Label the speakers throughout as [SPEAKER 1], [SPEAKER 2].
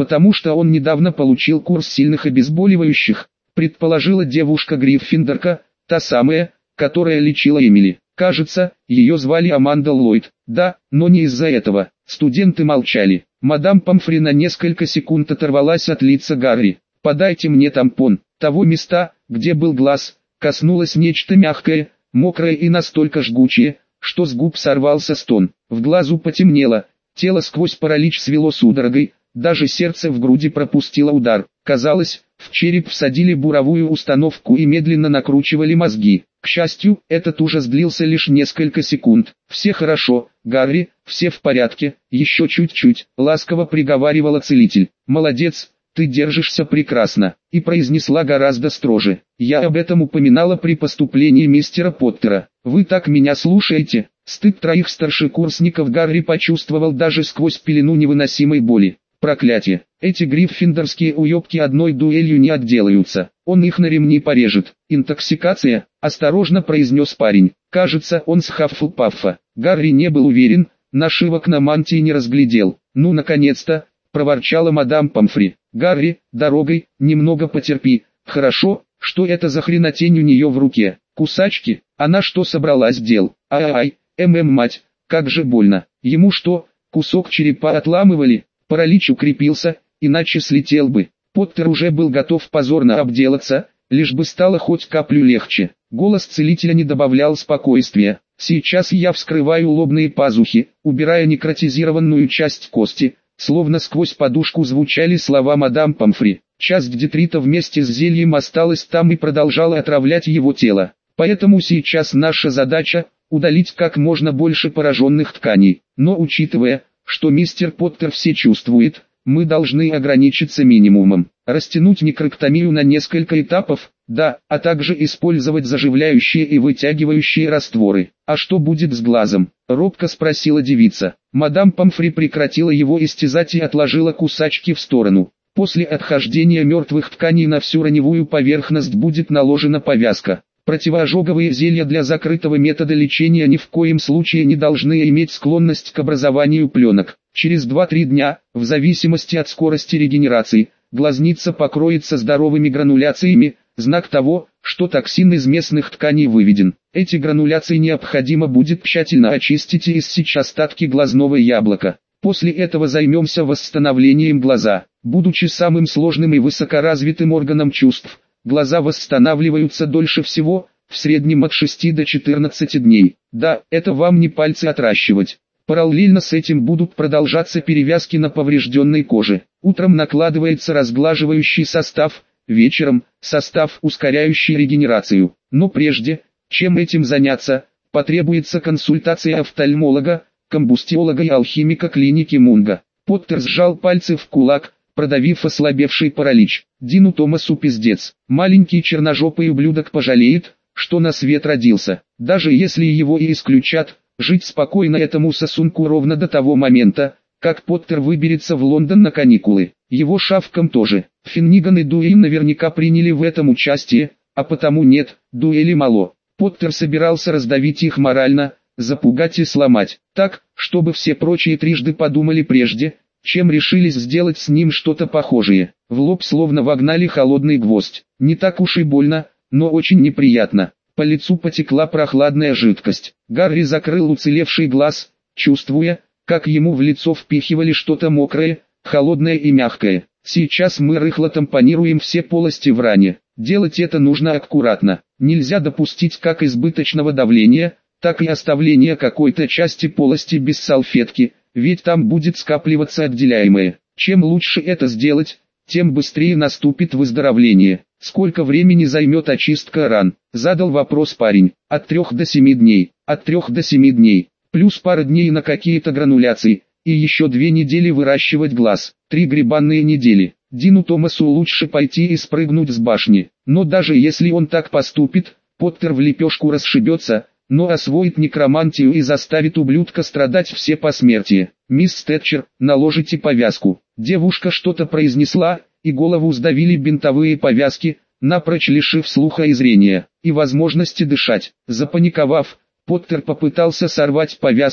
[SPEAKER 1] потому что он недавно получил курс сильных обезболивающих, предположила девушка-гриффиндорка, та самая, которая лечила Эмили. Кажется, ее звали Аманда Ллойд. Да, но не из-за этого. Студенты молчали. Мадам Помфри на несколько секунд оторвалась от лица Гарри. «Подайте мне тампон». Того места, где был глаз, коснулось нечто мягкое, мокрое и настолько жгучее, что с губ сорвался стон. В глазу потемнело, тело сквозь паралич свело судорогой, даже сердце в груди пропустило удар. Казалось, в череп всадили буровую установку и медленно накручивали мозги. К счастью, этот ужас длился лишь несколько секунд. «Все хорошо, Гарри, все в порядке, еще чуть-чуть», — ласково приговаривала целитель. «Молодец, ты держишься прекрасно», и произнесла гораздо строже. «Я об этом упоминала при поступлении мистера Поттера. Вы так меня слушаете?» Стыд троих старшекурсников Гарри почувствовал даже сквозь пелену невыносимой боли. Проклятие! Эти гриффиндорские уебки одной дуэлью не отделаются. Он их на ремни порежет. «Интоксикация», — осторожно произнес парень. Кажется, он с Хаффлпаффа. Гарри не был уверен, нашивок на мантии не разглядел. «Ну, наконец-то», — проворчала мадам Помфри. «Гарри, дорогой, немного потерпи. Хорошо, что это за хренотень у нее в руке? Кусачки? Она что собралась дел? Ай-ай, мать, как же больно. Ему что, кусок черепа отламывали?» Паралич укрепился, иначе слетел бы. Поттер уже был готов позорно обделаться, лишь бы стало хоть каплю легче. Голос целителя не добавлял спокойствия. «Сейчас я вскрываю лобные пазухи, убирая некротизированную часть кости», словно сквозь подушку звучали слова мадам Помфри. Часть детрита вместе с зельем осталась там и продолжала отравлять его тело. «Поэтому сейчас наша задача – удалить как можно больше пораженных тканей. Но учитывая, что мистер Поттер все чувствует, мы должны ограничиться минимумом. Растянуть некроктомию на несколько этапов, да, а также использовать заживляющие и вытягивающие растворы. А что будет с глазом?» — робко спросила девица. Мадам Помфри прекратила его истязать и отложила кусачки в сторону. «После отхождения мертвых тканей на всю раневую поверхность будет наложена повязка. Противоожоговые зелья для закрытого метода лечения ни в коем случае не должны иметь склонность к образованию пленок. Через 2-3 дня, в зависимости от скорости регенерации, глазница покроется здоровыми грануляциями, знак того, что токсин из местных тканей выведен. Эти грануляции необходимо будет тщательно очистить и иссечь остатки глазного яблока. После этого займемся восстановлением глаза. Будучи самым сложным и высокоразвитым органом чувств, глаза восстанавливаются дольше всего, в среднем от 6 до 14 дней. Да, это вам не пальцы отращивать. Параллельно с этим будут продолжаться перевязки на поврежденной коже. Утром накладывается разглаживающий состав, вечером – состав, ускоряющий регенерацию. Но прежде, чем этим заняться, потребуется консультация офтальмолога, комбустиолога и алхимика клиники Мунга. Поттер сжал пальцы в кулак, продавив ослабевший паралич. Дину Томасу пиздец. Маленький черножопый ублюдок пожалеет, что на свет родился. Даже если его и исключат, жить спокойно этому сосунку ровно до того момента, как Поттер выберется в Лондон на каникулы. Его шавкам тоже. Финниган и Дуэйн наверняка приняли в этом участие, а потому нет, дуэли мало. Поттер собирался раздавить их морально, запугать и сломать, так, чтобы все прочие трижды подумали прежде, чем решились сделать с ним что-то похожее. В лоб словно вогнали холодный гвоздь. Не так уж и больно, но очень неприятно. По лицу потекла прохладная жидкость. Гарри закрыл уцелевший глаз, чувствуя, как ему в лицо впихивали что-то мокрое, холодное и мягкое. Сейчас мы рыхло тампонируем все полости в ране. Делать это нужно аккуратно. Нельзя допустить как избыточного давления, так и оставления какой-то части полости без салфетки, ведь там будет скапливаться отделяемое. Чем лучше это сделать, тем быстрее наступит выздоровление. «Сколько времени займет очистка ран?» – задал вопрос парень. «От 3 до 7 дней. От 3 до 7 дней. Плюс пара дней на какие-то грануляции. И еще 2 недели выращивать глаз. 3 гребанные недели. Дину Томасу лучше пойти и спрыгнуть с башни. Но даже если он так поступит, Поттер в лепешку расшибется, но освоит некромантию и заставит ублюдка страдать все посмертие. «Мисс Тэтчер, наложите повязку». Девушка что-то произнесла, и голову сдавили бинтовые повязки, напрочь лишив слуха и зрения, и возможности дышать. Запаниковав, Поттер попытался сорвать повязку,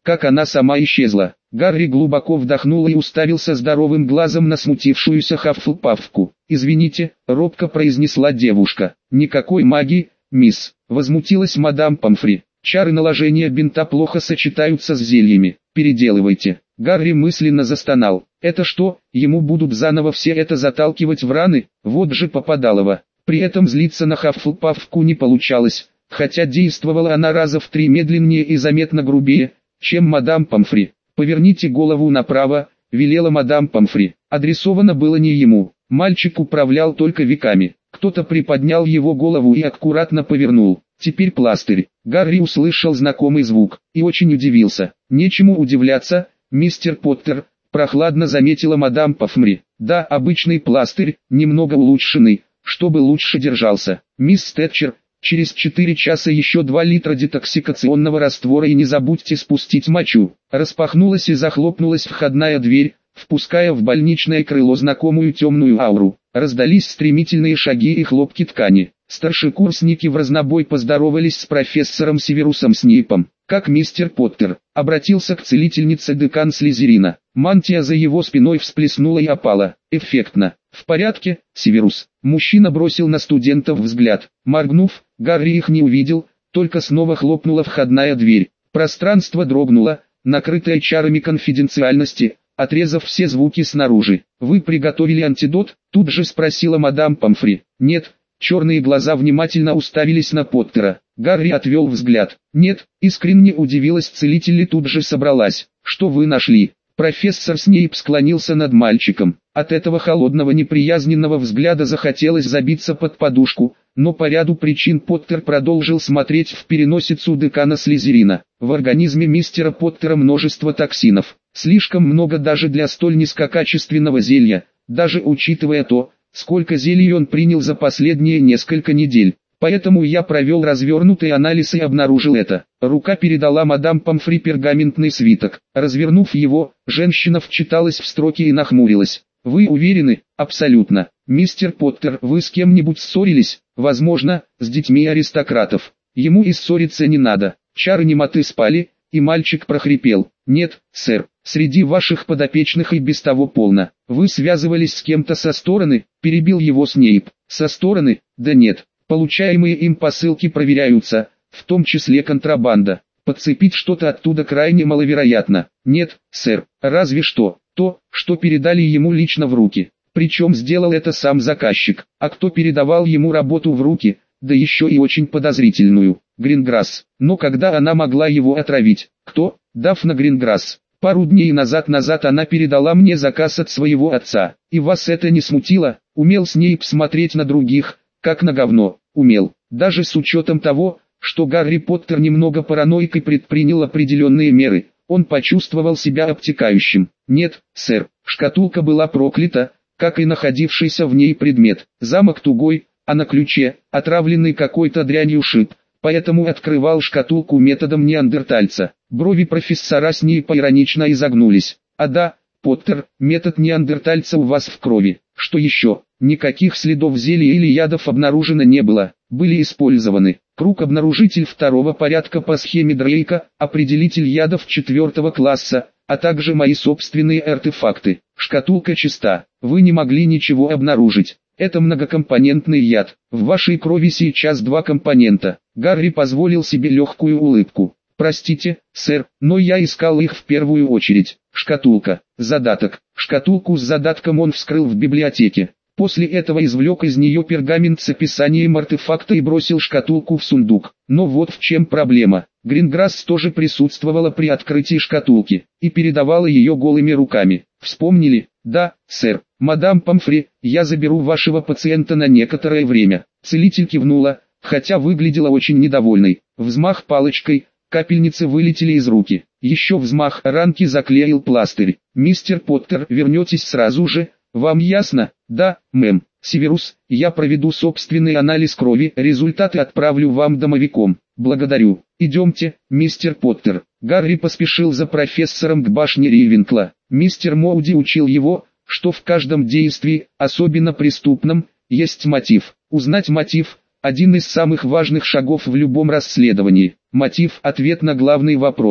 [SPEAKER 1] как она сама исчезла. Гарри глубоко вдохнул и уставился здоровым глазом на смутившуюся Хаффлпаффку. «Извините», — робко произнесла девушка. «Никакой магии, мисс», — возмутилась мадам Помфри. «Чары наложения бинта плохо сочетаются с зельями. Переделывайте». Гарри мысленно застонал. «Это что, ему будут заново все это заталкивать в раны? Вот же попадалово». При этом злиться на Хаффлпаффку не получалось, хотя действовала она раза в 3 медленнее и заметно грубее, чем мадам Помфри. «Поверните голову направо», — велела мадам Помфри. Адресовано было не ему. Мальчик управлял только веками. Кто-то приподнял его голову и аккуратно повернул. Теперь пластырь. Гарри услышал знакомый звук и очень удивился. «Нечему удивляться, мистер Поттер», — прохладно заметила мадам Помфри. «Да, обычный пластырь, немного улучшенный, чтобы лучше держался. Мисс Тэтчер, через 4 часа еще 2 литра детоксикационного раствора и не забудьте спустить мочу». Распахнулась и захлопнулась входная дверь, впуская в больничное крыло знакомую темную ауру. Раздались стремительные шаги и хлопки ткани. Старшекурсники в разнобой поздоровались с профессором Северусом Снейпом. «Как мистер Поттер?» — обратился к целительнице декан Слизерина. Мантия за его спиной всплеснула и опала. «Эффектно. В порядке, Северус?» Мужчина бросил на студентов взгляд. Моргнув, Гарри их не увидел, только снова хлопнула входная дверь. Пространство дрогнуло, накрытое чарами конфиденциальности, отрезав все звуки снаружи. «Вы приготовили антидот?» — тут же спросила мадам Помфри. «Нет». Черные глаза внимательно уставились на Поттера. Гарри отвел взгляд. «Нет», — искренне удивилась целитель и тут же собралась. «Что вы нашли?» Профессор Снейп склонился над мальчиком. От этого холодного неприязненного взгляда захотелось забиться под подушку, но по ряду причин Поттер продолжил смотреть в переносицу декана Слизерина. В организме мистера Поттера множество токсинов. Слишком много даже для столь низкокачественного зелья, даже учитывая то, сколько зелий он принял за последние несколько недель. Поэтому я провел развернутый анализ и обнаружил это. Рука передала мадам Помфри пергаментный свиток. Развернув его, женщина вчиталась в строки и нахмурилась. «Вы уверены?» «Абсолютно. Мистер Поттер, вы с кем-нибудь ссорились?» «Возможно, с детьми аристократов. Ему и ссориться не надо». Чары немоты спали, и мальчик прохрипел. «Нет, сэр, среди ваших подопечных и без того полно. Вы связывались с кем-то со стороны?» — перебил его Снейп. «Со стороны? Да нет. Получаемые им посылки проверяются, в том числе контрабанда. Подцепить что-то оттуда крайне маловероятно. Нет, сэр, разве что то, что передали ему лично в руки. Причем сделал это сам заказчик. А кто передавал ему работу в руки, да еще и очень подозрительную? Гринграсс. Но когда она могла его отравить? Кто? Дафна Гринграсс. Пару дней назад она передала мне заказ от своего отца. И вас это не смутило? Умел Снейп смотреть на других, как на говно. Умел. Даже с учетом того, что Гарри Поттер немного параноик и предпринял определенные меры, он почувствовал себя обтекающим. «Нет, сэр, шкатулка была проклята, как и находившийся в ней предмет. Замок тугой, а на ключе, отравленный какой-то дрянью шип, поэтому открывал шкатулку методом неандертальца». Брови профессора Снейпа иронично изогнулись. «А да, Поттер, метод неандертальца у вас в крови. Что еще?» Никаких следов зелья или ядов обнаружено не было. Были использованы круг-обнаружитель второго порядка по схеме Дрейка, определитель ядов 4 класса, а также мои собственные артефакты. Шкатулка чиста. Вы не могли ничего обнаружить. Это многокомпонентный яд. В вашей крови сейчас 2 компонента. Гарри позволил себе легкую улыбку. «Простите, сэр, но я искал их в первую очередь. Шкатулка. Задаток». Шкатулку с задатком он вскрыл в библиотеке. После этого извлек из нее пергамент с описанием артефакта и бросил шкатулку в сундук. Но вот в чем проблема. Гринграсс тоже присутствовала при открытии шкатулки и передавала ее голыми руками. Вспомнили? Да, сэр. Мадам Помфри, я заберу вашего пациента на некоторое время. Целитель кивнула, хотя выглядела очень недовольной. Взмах палочкой, капельницы вылетели из руки. Еще взмах, ранки заклеил пластырь. «Мистер Поттер, вернетесь сразу же? Вам ясно?» «Да, мэм. Северус, я проведу собственный анализ крови, результаты отправлю вам домовиком». «Благодарю. Идемте, мистер Поттер». Гарри поспешил за профессором к башне Рейвенкла. Мистер Моуди учил его, что в каждом действии, особенно преступном, есть мотив. Узнать мотив – один из самых важных шагов в любом расследовании. Мотив – ответ на главный вопрос.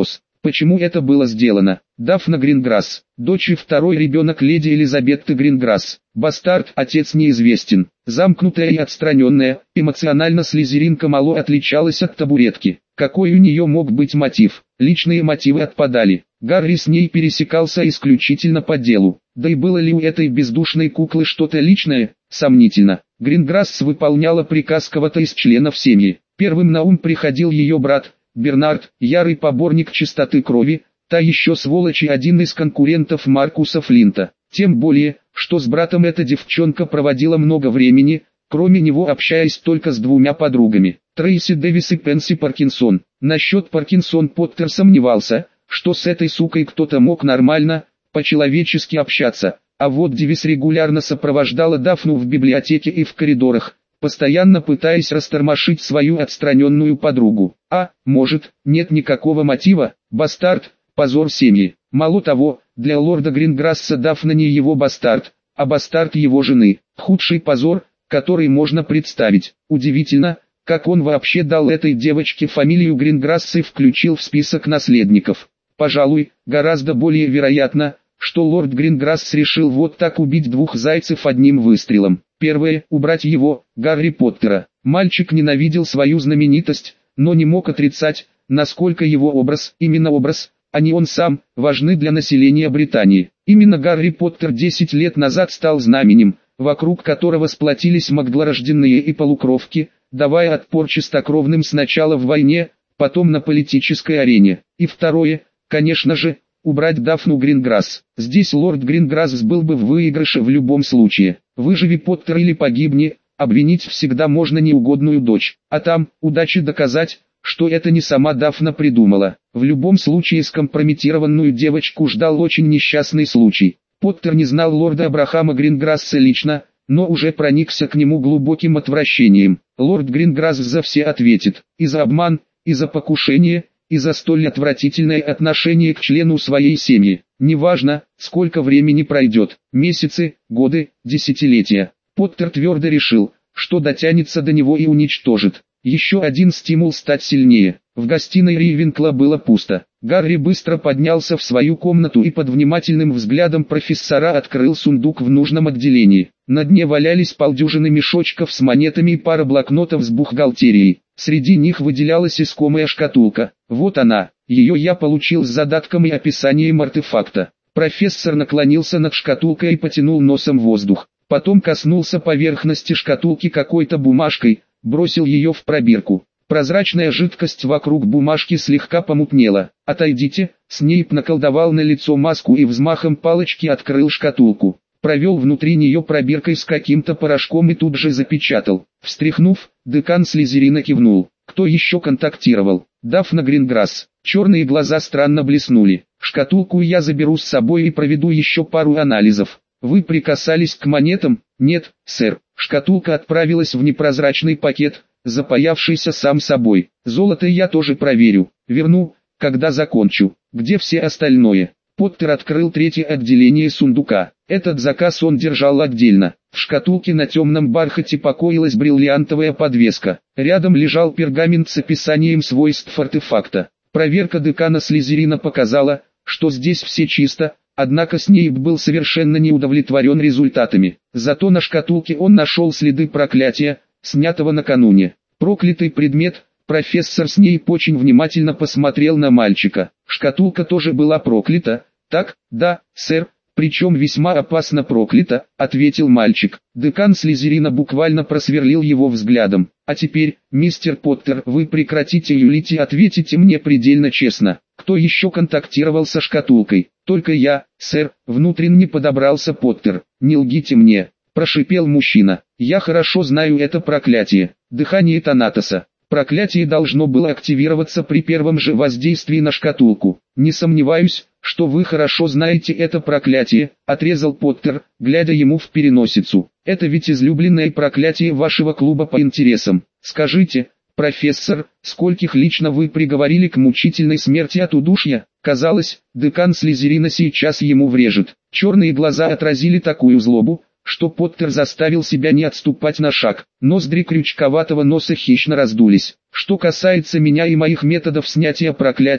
[SPEAKER 1] Почему это было сделано? Дафна Гринграсс, дочь и второй ребенок леди Элизабетты Гринграсс. Бастард, отец неизвестен. Замкнутая и отстраненная, эмоционально слизеринка мало отличалась от табуретки. Какой у нее мог быть мотив? Личные мотивы отпадали. Гарри с ней пересекался исключительно по делу. Да и было ли у этой бездушной куклы что-то личное? Сомнительно. Гринграсс выполняла приказ кого-то из членов семьи. Первым на ум приходил ее брат, Бернард, ярый поборник чистоты крови, та еще сволочь и один из конкурентов Маркуса Флинта. Тем более, что с братом эта девчонка проводила много времени, кроме него общаясь только с двумя подругами, Трейси Дэвис и Пенси Паркинсон. Насчет Паркинсон Поттер сомневался, что с этой сукой кто-то мог нормально, по-человечески общаться, а вот Дэвис регулярно сопровождала Дафну в библиотеке и в коридорах, постоянно пытаясь растормошить свою отстраненную подругу. А, может, нет никакого мотива? Бастард, позор семьи. Мало того, для лорда Гринграсса Дафна не его бастард, а бастард его жены. Худший позор, который можно представить. Удивительно, как он вообще дал этой девочке фамилию Гринграсс и включил в список наследников. Пожалуй, гораздо более вероятно, что лорд Гринграсс решил вот так убить двух зайцев одним выстрелом. Первое – убрать его, Гарри Поттера. Мальчик ненавидел свою знаменитость, но не мог отрицать, насколько его образ, именно образ, а не он сам, важны для населения Британии. Именно Гарри Поттер 10 лет назад стал знаменем, вокруг которого сплотились маглорожденные и полукровки, давая отпор чистокровным сначала в войне, потом на политической арене. И второе, конечно же, убрать Дафну Гринграсс. Здесь лорд Гринграсс был бы в выигрыше в любом случае. Выживи Поттер или погибни, обвинить всегда можно неугодную дочь. А там, удачи доказать, что это не сама Дафна придумала. В любом случае скомпрометированную девочку ждал очень несчастный случай. Поттер не знал лорда Абрахама Гринграсса лично, но уже проникся к нему глубоким отвращением. Лорд Гринграсс за все ответит. И за обман, и за покушение, и за столь отвратительное отношение к члену своей семьи. Неважно, сколько времени пройдет, месяцы, годы, десятилетия. Поттер твердо решил, что дотянется до него и уничтожит. Еще один стимул стать сильнее. В гостиной Рейвенкла было пусто. Гарри быстро поднялся в свою комнату и под внимательным взглядом профессора открыл сундук в нужном отделении. На дне валялись полдюжины мешочков с монетами и пара блокнотов с бухгалтерией. Среди них выделялась искомая шкатулка. Вот она, ее я получил с задатком и описанием артефакта. Профессор наклонился над шкатулкой и потянул носом воздух. Потом коснулся поверхности шкатулки какой-то бумажкой, бросил ее в пробирку. Прозрачная жидкость вокруг бумажки слегка помутнела. «Отойдите», Снейп наколдовал на лицо маску и взмахом палочки открыл шкатулку. Провел внутри нее пробиркой с каким-то порошком и тут же запечатал. Встряхнув, декан Слизерина кивнул. Кто еще контактировал? Дафна Гринграсс. Черные глаза странно блеснули. Шкатулку я заберу с собой и проведу еще пару анализов. Вы прикасались к монетам? Нет, сэр. Шкатулка отправилась в непрозрачный пакет, запаявшийся сам собой. Золото я тоже проверю. Верну, когда закончу. Где все остальное? Поттер открыл третье отделение сундука. Этот заказ он держал отдельно. В шкатулке на темном бархате покоилась бриллиантовая подвеска. Рядом лежал пергамент с описанием свойств артефакта. Проверка декана Слизерина показала, что здесь все чисто, однако Снейп был совершенно не удовлетворен результатами. Зато на шкатулке он нашел следы проклятия, снятого накануне. Проклятый предмет. Профессор Снейп очень внимательно посмотрел на мальчика. Шкатулка тоже была проклята. Так, да, сэр, причем весьма опасно проклята, ответил мальчик. Декан Слизерина буквально просверлил его взглядом. А теперь, мистер Поттер, вы прекратите юлить и ответите мне предельно честно. Кто еще контактировал со шкатулкой? Только я, сэр, внутренне подобрался Поттер. Не лгите мне, прошипел мужчина. Я хорошо знаю это проклятие. Дыхание Танатоса. Проклятие должно было активироваться при первом же воздействии на шкатулку. Не сомневаюсь, что вы хорошо знаете это проклятие, отрезал Поттер, глядя ему в переносицу. Это ведь излюбленное проклятие вашего клуба по интересам. Скажите, профессор, скольких лично вы приговорили к мучительной смерти от удушья? Казалось, декан Слизерина сейчас ему врежет. Черные глаза отразили такую злобу, что Поттер заставил себя не отступать на шаг. Ноздри крючковатого носа хищно раздулись. Что касается меня и моих методов снятия проклятий,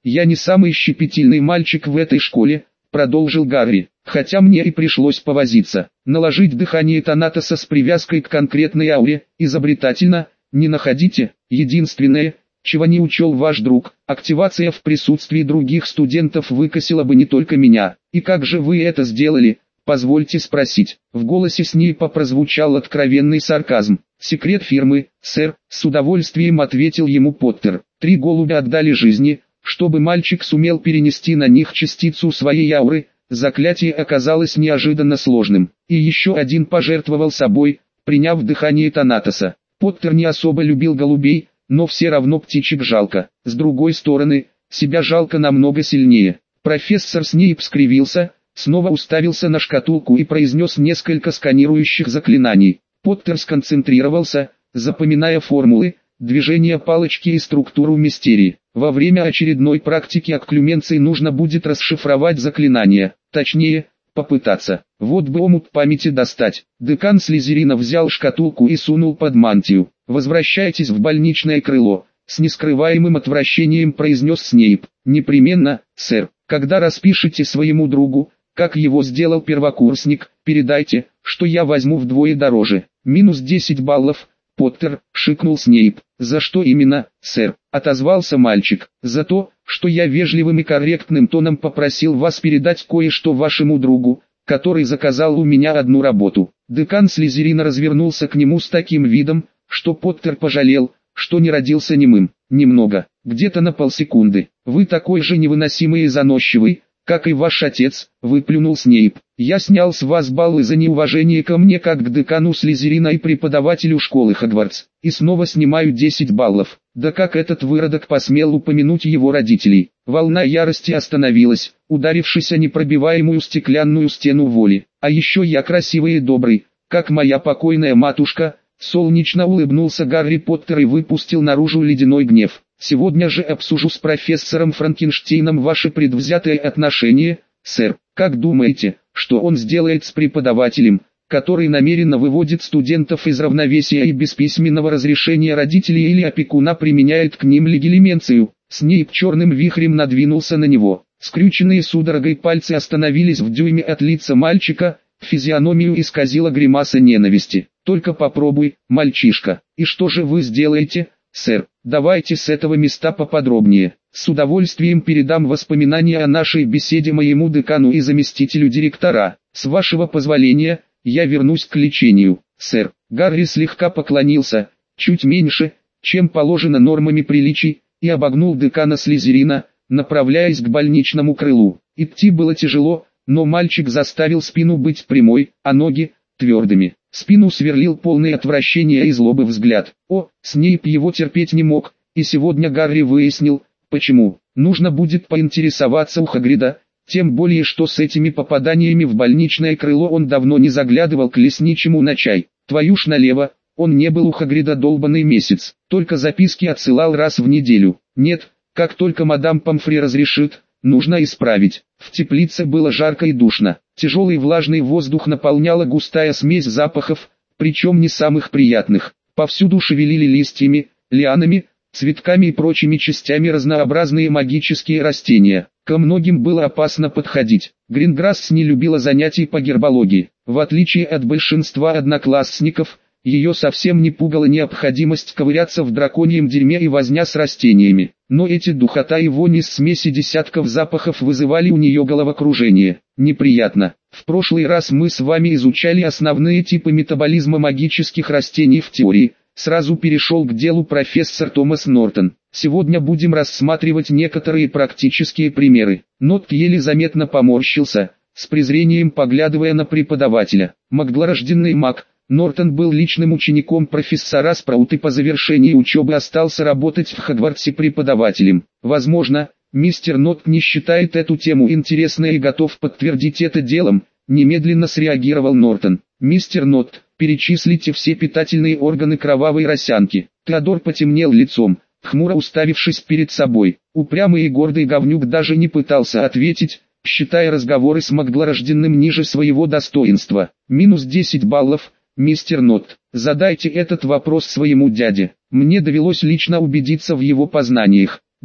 [SPEAKER 1] «Я не самый щепетильный мальчик в этой школе», — продолжил Гарри, «хотя мне и пришлось повозиться. Наложить дыхание Танатоса с привязкой к конкретной ауре, изобретательно, не находите? Единственное, чего не учел ваш друг, активация в присутствии других студентов выкосила бы не только меня. И как же вы это сделали? Позвольте спросить». В голосе Снейпа прозвучал откровенный сарказм. «Секрет фирмы, сэр», — с удовольствием ответил ему Поттер. 3 голубя отдали жизни, чтобы мальчик сумел перенести на них частицу своей ауры. Заклятие оказалось неожиданно сложным. И еще 1 пожертвовал собой, приняв дыхание Танатоса. Поттер не особо любил голубей, но все равно птичек жалко. С другой стороны, себя жалко намного сильнее. Профессор Снейп скривился, снова уставился на шкатулку и произнес несколько сканирующих заклинаний. Поттер сконцентрировался, запоминая формулы, движения палочки и структуру мистерии. Во время очередной практики окклюменции нужно будет расшифровать заклинания, точнее, попытаться. Вот бы омут памяти достать. Декан Слизерина взял шкатулку и сунул под мантию. «Возвращайтесь в больничное крыло», — с нескрываемым отвращением произнес Снейп. «Непременно, сэр. Когда распишете своему другу, как его сделал первокурсник, передайте, что я возьму вдвое дороже. Минус 10 баллов». «Поттер», — шикнул Снейп. «За что именно, сэр?» — отозвался мальчик. «За то, что я вежливым и корректным тоном попросил вас передать кое-что вашему другу, который заказал у меня одну работу». Декан Слизерина развернулся к нему с таким видом, что Поттер пожалел, что не родился немым. Немного, где-то на полсекунды. «Вы такой же невыносимый и заносчивый, как и ваш отец», — выплюнул Снейп. «Я снял с вас баллы за неуважение ко мне как к декану Слизерина и преподавателю школы Хогвартс, и снова снимаю 10 баллов. Да как этот выродок посмел упомянуть его родителей?» Волна ярости остановилась, ударившись о непробиваемую стеклянную стену воли. «А еще я красивый и добрый, как моя покойная матушка», — солнечно улыбнулся Гарри Поттер и выпустил наружу ледяной гнев. «Сегодня же обсужу с профессором Франкенштейном ваши предвзятые отношения, сэр. Как думаете, что он сделает с преподавателем, который намеренно выводит студентов из равновесия и без письменного разрешения родителей или опекуна применяет к ним легилименцию?» Снейп черным вихрем надвинулся на него. Скрюченные судорогой пальцы остановились в дюйме от лица мальчика, физиономию исказила гримаса ненависти. «Только попробуй, мальчишка. И что же вы сделаете, сэр? Давайте с этого места поподробнее. С удовольствием передам воспоминания о нашей беседе моему декану и заместителю директора. С вашего позволения, я вернусь к лечению, сэр». Гарри слегка поклонился, чуть меньше, чем положено нормами приличий, и обогнул декана Слизерина, направляясь к больничному крылу. Идти было тяжело, но мальчик заставил спину быть прямой, а ноги – твердыми. Спину сверлил полный отвращения и злобы взгляд. Снейп его терпеть не мог, и сегодня Гарри выяснил, почему. Нужно будет поинтересоваться у Хагрида, тем более что с этими попаданиями в больничное крыло он давно не заглядывал к лесничему на чай. Твою ж налево, он не был у Хагрида долбанный месяц, только записки отсылал раз в неделю. Нет, как только мадам Помфри разрешит, нужно исправить. В теплице было жарко и душно. Тяжелый влажный воздух наполняла густая смесь запахов, причем не самых приятных. Повсюду шевелили листьями, лианами, цветками и прочими частями разнообразные магические растения. Ко многим было опасно подходить. Гринграсс не любила занятий по гербологии. В отличие от большинства одноклассников, ее совсем не пугала необходимость ковыряться в драконьем дерьме и возня с растениями. Но эти духота и вонь из смеси десятков запахов вызывали у нее головокружение. Неприятно. В прошлый раз мы с вами изучали основные типы метаболизма магических растений в теории. Сразу перешел к делу профессор Томас Нортон. Сегодня будем рассматривать некоторые практические примеры. Нот еле заметно поморщился, с презрением поглядывая на преподавателя. Магдлорожденный маг, Нортон был личным учеником профессора Спраута и по завершении учебы остался работать в Хогвартсе преподавателем. Возможно, мистер Нот не считает эту тему интересной и готов подтвердить это делом, немедленно среагировал Нортон. Мистер Нот, перечислите все питательные органы кровавой росянки. Теодор потемнел лицом, хмуро уставившись перед собой. Упрямый и гордый говнюк даже не пытался ответить, считая разговоры с Магдлорожденным ниже своего достоинства. Минус 10 баллов. «Мистер Нот, задайте этот вопрос своему дяде. Мне довелось лично убедиться в его познаниях». «Да,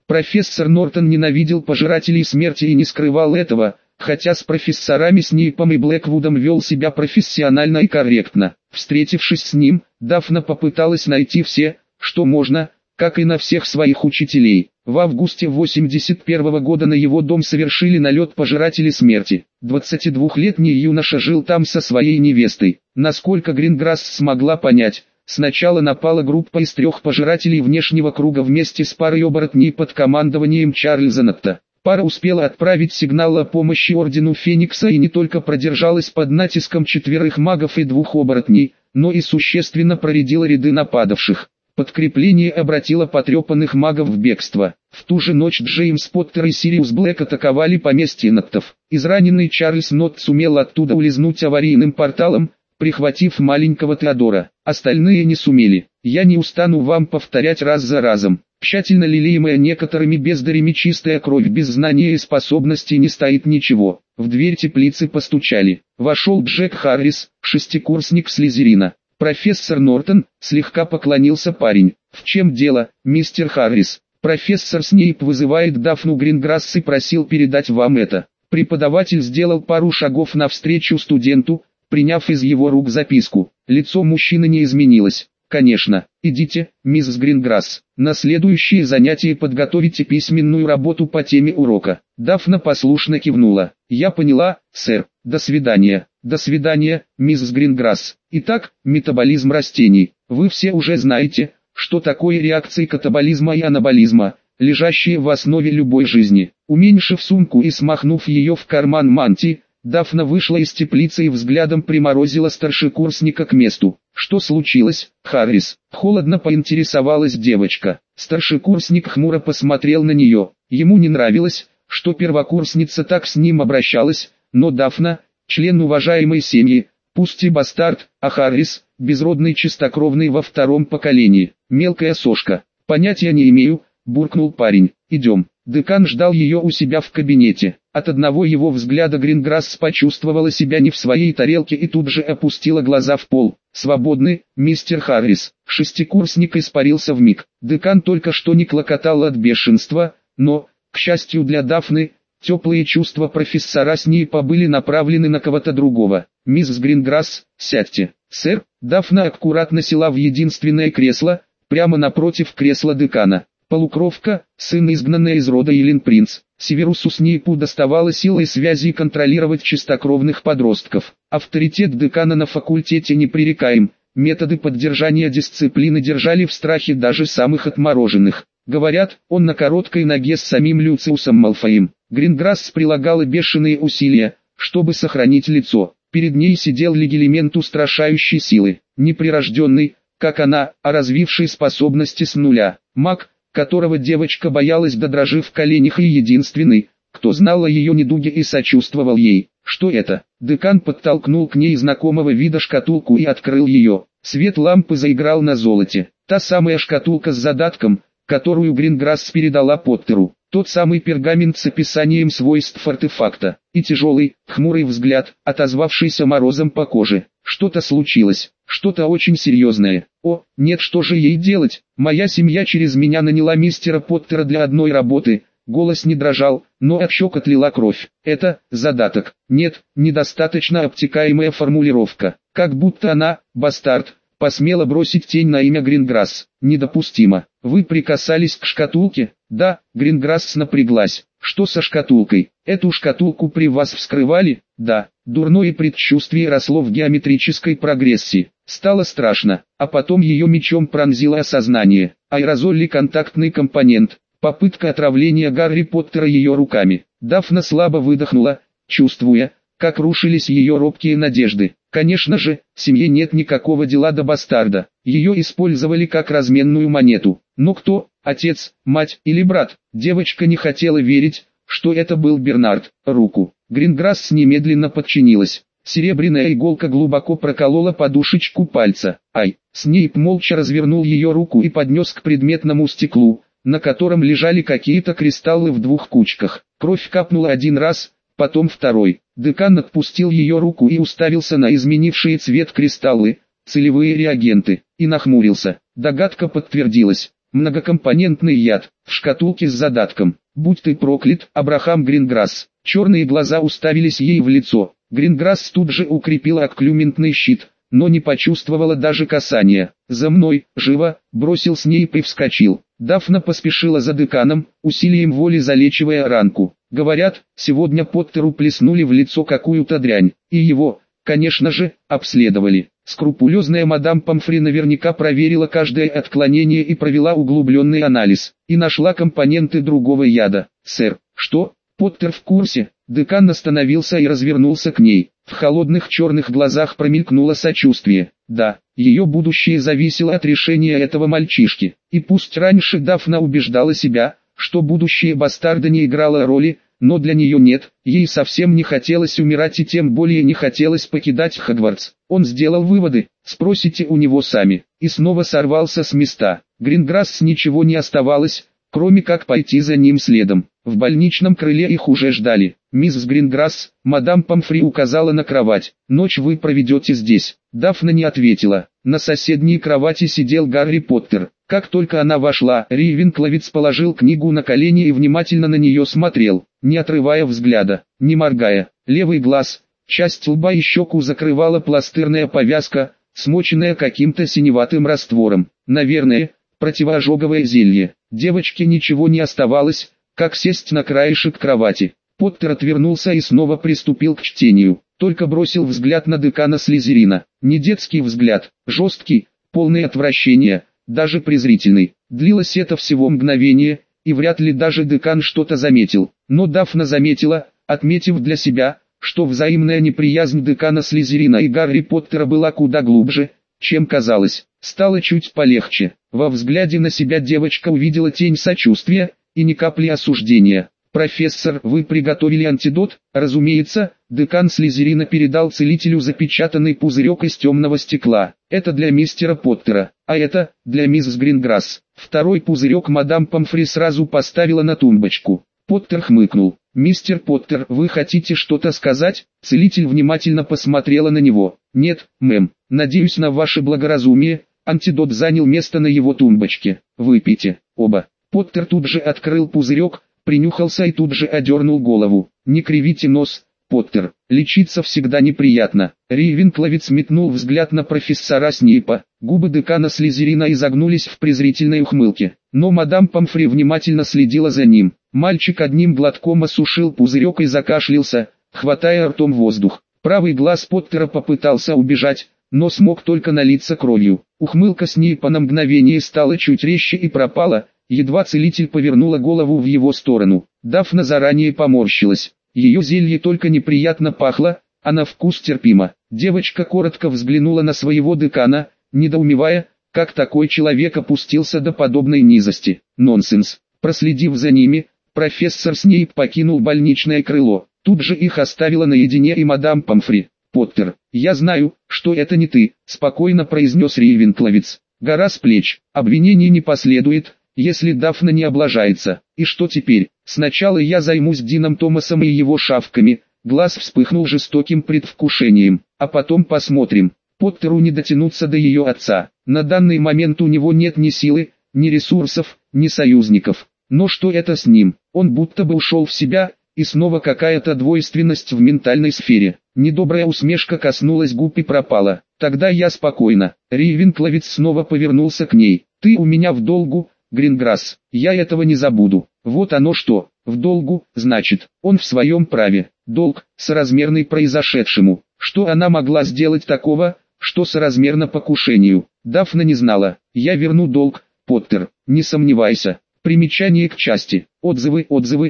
[SPEAKER 1] Профессор Нортон ненавидел пожирателей смерти и не скрывал этого, хотя с профессорами Снейпом и Блэквудом вел себя профессионально и корректно. Встретившись с ним, Дафна попыталась найти все, что можно, как и на всех своих учителей. В августе 1981 года на его дом совершили налет пожиратели смерти. 22-летний юноша жил там со своей невестой. Насколько Гринграсс смогла понять, сначала напала группа из 3 пожирателей внешнего круга вместе с парой оборотней под командованием Чарльза Натта. Пара успела отправить сигнал о помощи Ордену Феникса и не только продержалась под натиском 4 магов и 2 оборотней, но и существенно проредила ряды нападавших. Подкрепление обратило потрепанных магов в бегство. В ту же ночь Джеймс Поттер и Сириус Блэк атаковали поместье Наттов. Израненный Чарльз Нотт сумел оттуда улизнуть аварийным порталом, прихватив маленького Теодора. Остальные не сумели. Я не устану вам повторять раз за разом. Тщательно лелеемая некоторыми бездарями чистая кровь без знания и способностей не стоит ничего. В дверь теплицы постучали. Вошел Джек Харрис, 6-курсник Слизерина. «Профессор Нортон», — слегка поклонился парень. «В чем дело, мистер Харрис?» «Профессор Снейп вызывает Дафну Гринграсс и просил передать вам это». Преподаватель сделал пару шагов навстречу студенту, приняв из его рук записку. Лицо мужчины не изменилось. «Конечно, идите, мисс Гринграсс. На следующее занятие подготовите письменную работу по теме урока». Дафна послушно кивнула. «Я поняла, сэр. До свидания». «До свидания, мисс Гринграсс». Итак, метаболизм растений. Вы все уже знаете, что такое реакции катаболизма и анаболизма, лежащие в основе любой жизни. Уменьшив сумку и смахнув ее в карман мантии, Дафна вышла из теплицы и взглядом приморозила старшекурсника к месту. «Что случилось, Харрис?» Холодно поинтересовалась девочка. Старшекурсник хмуро посмотрел на нее. Ему не нравилось, что первокурсница так с ним обращалась, но Дафна, член уважаемой семьи, пусть и бастард, а Харрис, безродный чистокровный во 2-м поколении. «Мелкая сошка». «Понятия не имею», буркнул парень. «Идем». Декан ждал ее у себя в кабинете. От одного его взгляда Гринграсс почувствовала себя не в своей тарелке и тут же опустила глаза в пол. «Свободны, мистер Харрис». 6-курсник испарился вмиг. Декан только что не клокотал от бешенства, но, к счастью для Дафны, теплые чувства профессора Снейпа были направлены на кого-то другого. «Мисс Гринграсс, сядьте». «Сэр». Дафна аккуратно села в единственное кресло, прямо напротив кресла декана. Полукровка, сын изгнанный из рода Елен Принц. Северусу Снейпу доставало силой связи контролировать чистокровных подростков. Авторитет декана на факультете непререкаем. Методы поддержания дисциплины держали в страхе даже самых отмороженных. Говорят, он на короткой ноге с самим Люциусом Малфоем. Гринграсс прилагала бешеные усилия, чтобы сохранить лицо. Перед ней сидел легилемент устрашающей силы. Неприрожденный, как она, а развивший способности с нуля. Маг, которого девочка боялась до дрожи в коленях, и единственный, кто знал о ее недуге и сочувствовал ей. «Что это?» Декан подтолкнул к ней знакомого вида шкатулку и открыл ее. Свет лампы заиграл на золоте. Та самая шкатулка с задатком, которую Гринграсс передала Поттеру. Тот самый пергамент с описанием свойств артефакта. И тяжелый, хмурый взгляд, отозвавшийся морозом по коже. Что-то случилось. Что-то очень серьезное. О, нет, что же ей делать? Моя семья через меня наняла мистера Поттера для одной работы. Голос не дрожал, но от щек отлила кровь. Это задаток. Нет, недостаточно обтекаемая формулировка. Как будто она, бастард, посмела бросить тень на имя Гринграсс. Недопустимо. Вы прикасались к шкатулке? Да, Гринграсс напряглась. Что со шкатулкой? Эту шкатулку при вас вскрывали? Да. Дурное предчувствие росло в геометрической прогрессии. Стало страшно, а потом ее мечом пронзило осознание. Аэрозоль — контактный компонент. Попытка отравления Гарри Поттера ее руками. Дафна слабо выдохнула, чувствуя, как рушились ее робкие надежды. Конечно же, семье нет никакого дела до бастарда. Ее использовали как разменную монету. Но кто, отец, мать или брат? Девочка не хотела верить, что это был Бернард. Руку. Гринграсс немедленно подчинилась. Серебряная иголка глубоко проколола подушечку пальца. Ай! Снейп молча развернул ее руку и поднес к предметному стеклу, на котором лежали какие-то кристаллы в 2 кучках. Кровь капнула один раз, потом второй. Декан отпустил ее руку и уставился на изменившие цвет кристаллы, целевые реагенты, и нахмурился. Догадка подтвердилась. Многокомпонентный яд, в шкатулке с задатком. Будь ты проклят, Абрахам Гринграсс. Черные глаза уставились ей в лицо. Гринграсс тут же укрепила окклюментный щит, но не почувствовала даже касания. «За мной, живо!» – бросил Снейп и вскочил. Дафна поспешила за деканом, усилием воли залечивая ранку. Говорят, сегодня Поттеру плеснули в лицо какую-то дрянь, и его, конечно же, обследовали. Скрупулезная мадам Помфри наверняка проверила каждое отклонение и провела углубленный анализ, и нашла компоненты другого яда. «Сэр, что? Поттер в курсе?» Декан остановился и развернулся к ней. В холодных черных глазах промелькнуло сочувствие. Да, ее будущее зависело от решения этого мальчишки. И пусть раньше Дафна убеждала себя, что будущее бастарда не играло роли, но для нее нет, ей совсем не хотелось умирать и тем более не хотелось покидать Хогвартс. Он сделал выводы, спросите у него сами, и снова сорвался с места. Гринграсс ничего не оставалось, кроме как пойти за ним следом. В больничном крыле их уже ждали. «Мисс Гринграсс», мадам Помфри указала на кровать, «ночь вы проведете здесь». Дафна не ответила. На соседней кровати сидел Гарри Поттер. Как только она вошла, Рейвенкловец положил книгу на колени и внимательно на нее смотрел, не отрывая взгляда, не моргая. Левый глаз, часть лба и щеку закрывала пластырная повязка, смоченная каким-то синеватым раствором. Наверное, противоожоговое зелье. Девочке ничего не оставалось, как сесть на краешек кровати. Поттер отвернулся и снова приступил к чтению. Только бросил взгляд на декана Слизерина. Не детский взгляд, жесткий, полный отвращения, даже презрительный. Длилось это всего мгновение, и вряд ли даже декан что-то заметил. Но Дафна заметила, отметив для себя, что взаимная неприязнь декана Слизерина и Гарри Поттера была куда глубже, чем казалось. Стало чуть полегче. Во взгляде на себя девочка увидела тень сочувствия и ни капли осуждения. «Профессор, вы приготовили антидот?» «Разумеется», декан Слизерина передал целителю запечатанный пузырек из темного стекла. «Это для мистера Поттера, а это, для мисс Гринграсс». Второй пузырек мадам Помфри сразу поставила на тумбочку. Поттер хмыкнул. «Мистер Поттер, вы хотите что-то сказать?» Целитель внимательно посмотрела на него. «Нет, мэм, надеюсь на ваше благоразумие». Антидот занял место на его тумбочке. «Выпейте, оба». Поттер тут же открыл пузырек, принюхался и тут же одернул голову. «Не кривите нос, Поттер, лечиться всегда неприятно». Рейвенкловец метнул взгляд на профессора Снейпа. Губы декана Слизерина изогнулись в презрительной ухмылке. Но мадам Помфри внимательно следила за ним. Мальчик одним глотком осушил пузырек и закашлялся, хватая ртом воздух. Правый глаз Поттера попытался убежать, но смог только налиться кровью. Ухмылка Снейпа на мгновение стала чуть резче и пропала, едва целитель повернула голову в его сторону. Дафна заранее поморщилась. Ее зелье только неприятно пахло, а на вкус терпимо. Девочка коротко взглянула на своего декана, недоумевая, как такой человек опустился до подобной низости. Нонсенс. Проследив за ними, профессор Снейп покинул больничное крыло. Тут же их оставила наедине и мадам Помфри. «Поттер, я знаю, что это не ты», — спокойно произнес Рейвенкловец. «Гора с плеч, обвинений не последует, если Дафна не облажается. И что теперь? Сначала я займусь Дином Томасом и его шавками». Глаз вспыхнул жестоким предвкушением. «А потом посмотрим. Поттеру не дотянуться до ее отца. На данный момент у него нет ни силы, ни ресурсов, ни союзников. Но что это с ним? Он будто бы ушел в себя, и снова какая-то двойственность в ментальной сфере». Недобрая усмешка коснулась губ и пропала. «Тогда я спокойно». Рейвенкловец снова повернулся к ней. «Ты у меня в долгу, Гринграсс, я этого не забуду». «Вот оно что, в долгу, значит, он в своем праве. Долг, соразмерный произошедшему. Что она могла сделать такого, что соразмерно покушению?» Дафна не знала. «Я верну долг, Поттер, не сомневайся». Примечание к части. Отзывы.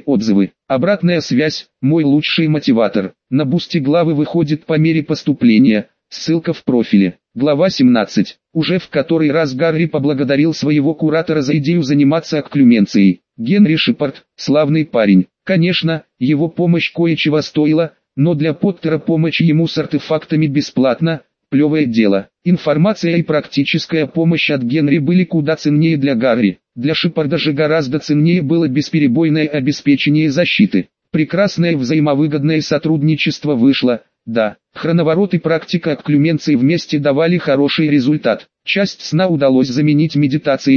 [SPEAKER 1] Обратная связь – мой лучший мотиватор. На бусте главы выходит по мере поступления. Ссылка в профиле. Глава 17. Уже в который раз Гарри поблагодарил своего куратора за идею заниматься окклюменцией. Генри Шепард – славный парень. Конечно, его помощь кое-чего стоила, но для Поттера помощь ему с артефактами бесплатно – плевое дело. Информация и практическая помощь от Генри были куда ценнее для Гарри. Для Шепарда же гораздо ценнее было бесперебойное обеспечение защиты. Прекрасное взаимовыгодное сотрудничество вышло, да. Хроноворот и практика окклюменции вместе давали хороший результат. Часть сна удалось заменить медитациями,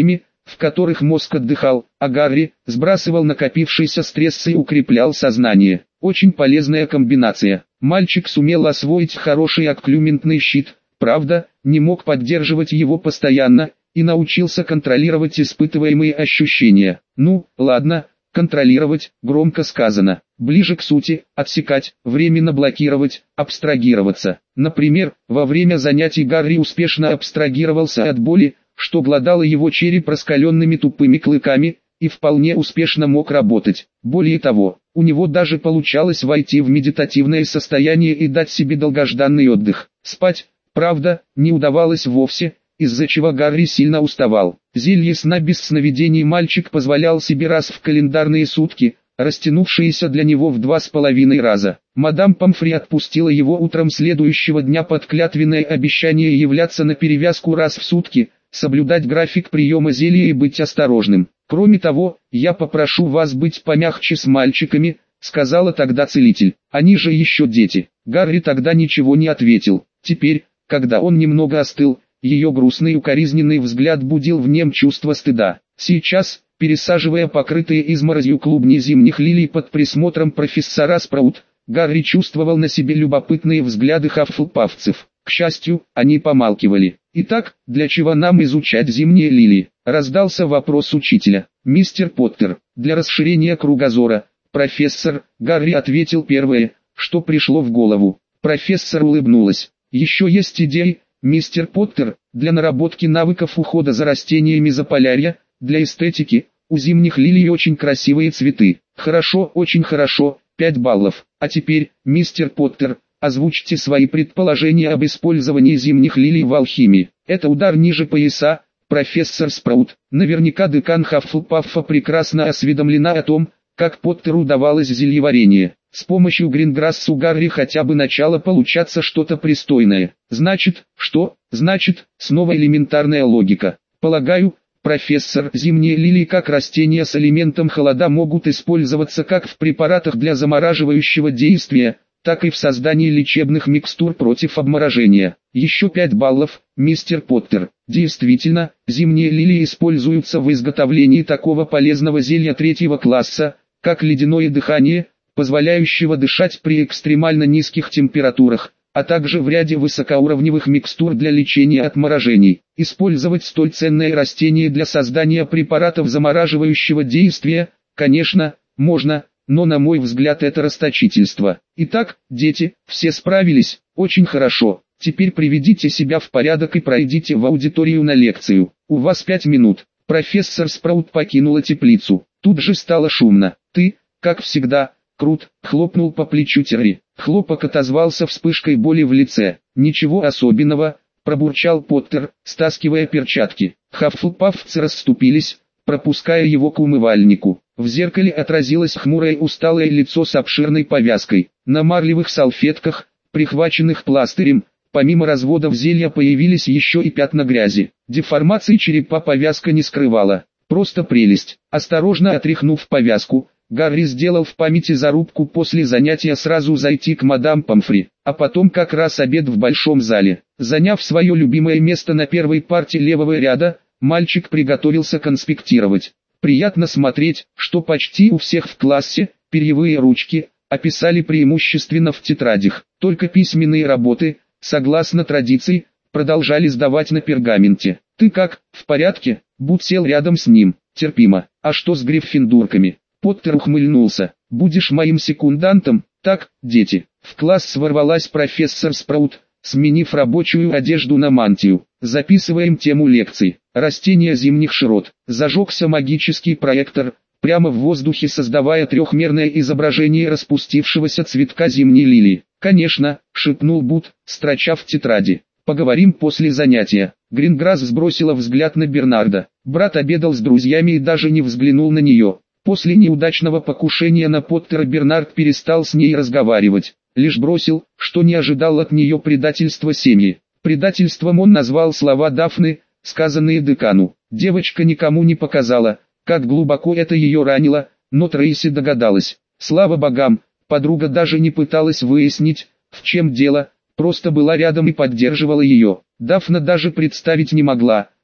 [SPEAKER 1] в которых мозг отдыхал, а Гарри сбрасывал накопившийся стресс и укреплял сознание. Очень полезная комбинация. Мальчик сумел освоить хороший окклюментный щит, правда, не мог поддерживать его постоянно, и научился контролировать испытываемые ощущения. Ну, ладно, контролировать, громко сказано. Ближе к сути, отсекать, временно блокировать, абстрагироваться. Например, во время занятий Гарри успешно абстрагировался от боли, что глодало его череп раскаленными тупыми клыками, и вполне успешно мог работать. Более того, у него даже получалось войти в медитативное состояние и дать себе долгожданный отдых. Спать, правда, не удавалось вовсе, из-за чего Гарри сильно уставал. Зелье сна без сновидений мальчик позволял себе раз в календарные сутки, растянувшиеся для него в 2,5 раза. Мадам Помфри отпустила его утром следующего дня под клятвенное обещание являться на перевязку раз в сутки, соблюдать график приема зелья и быть осторожным. Кроме того, я попрошу вас быть помягче с мальчиками, сказала тогда целитель. Они же еще дети. Гарри тогда ничего не ответил. Теперь, когда он немного остыл, ее грустный укоризненный взгляд будил в нем чувство стыда. Сейчас, пересаживая покрытые изморозью клубни зимних лилий под присмотром профессора Спраут, Гарри чувствовал на себе любопытные взгляды хаффлпафцев. К счастью, они помалкивали. «Итак, для чего нам изучать зимние лилии?» — раздался вопрос учителя. «Мистер Поттер, для расширения кругозора, профессор», — Гарри ответил первое, что пришло в голову. Профессор улыбнулась. «Еще есть идеи, мистер Поттер, для наработки навыков ухода за растениями Заполярья, для эстетики, у зимних лилий очень красивые цветы». «Хорошо, очень хорошо, 5 баллов. А теперь, мистер Поттер, озвучьте свои предположения об использовании зимних лилий в алхимии». Это удар ниже пояса, профессор Спраут. Наверняка декан Хаффлпаффа прекрасно осведомлена о том, как Поттеру удавалось зельеварение. С помощью Гринграсс у Гарри хотя бы начало получаться что-то пристойное. Значит, что? Значит, снова элементарная логика. Полагаю, профессор, зимние лилии как растения с элементом холода могут использоваться как в препаратах для замораживающего действия, так и в создании лечебных микстур против обморожения. Еще 5 баллов, мистер Поттер. Действительно, зимние лилии используются в изготовлении такого полезного зелья 3-го класса, как ледяное дыхание, позволяющего дышать при экстремально низких температурах, а также в ряде высокоуровневых микстур для лечения отморожений. Использовать столь ценное растение для создания препаратов замораживающего действия, конечно, можно, но на мой взгляд это расточительство. Итак, дети, все справились, очень хорошо. Теперь приведите себя в порядок и пройдите в аудиторию на лекцию. У вас 5 минут. Профессор Спраут покинула теплицу. Тут же стало шумно. Ты, как всегда, крут, хлопнул по плечу Терри. Хлопок отозвался вспышкой боли в лице. Ничего особенного, пробурчал Поттер, стаскивая перчатки. Хаффлпаффцы расступились, пропуская его к умывальнику. В зеркале отразилось хмурое усталое лицо с обширной повязкой. На марлевых салфетках, прихваченных пластырем, помимо разводов зелья появились еще и пятна грязи. Деформации черепа повязка не скрывала. Просто прелесть. Осторожно отряхнув повязку, Гарри сделал в памяти зарубку после занятия сразу зайти к мадам Помфри, а потом как раз обед в большом зале. Заняв свое любимое место на первой парте левого ряда, мальчик приготовился конспектировать. Приятно смотреть, что почти у всех в классе перьевые ручки описали преимущественно в тетрадях. Только письменные работы, согласно традиции, продолжали сдавать на пергаменте. «Ты как, в порядке?» Бут сел рядом с ним. «Терпимо. А что с гриффиндурками?» Поттер ухмыльнулся. «Будешь моим секундантом?» «Так, дети». В класс ворвалась профессор Спраут, сменив рабочую одежду на мантию. «Записываем тему лекции. Растения зимних широт». Зажегся магический проектор, прямо в воздухе создавая трехмерное изображение распустившегося цветка зимней лилии. «Конечно», — шепнул Бут, строча в тетради. «Поговорим после занятия». Гринграсс сбросила взгляд на Бернарда. Брат обедал с друзьями и даже не взглянул на нее. После неудачного покушения на Поттера Бернард перестал с ней разговаривать. Лишь бросил, что не ожидал от нее предательства семьи. Предательством он назвал слова Дафны, сказанные декану. Девочка никому не показала, как глубоко это ее ранило, но Трейси догадалась. Слава богам, подруга даже не пыталась выяснить, в чем дело, просто была рядом и поддерживала ее. Дафна даже представить не могла,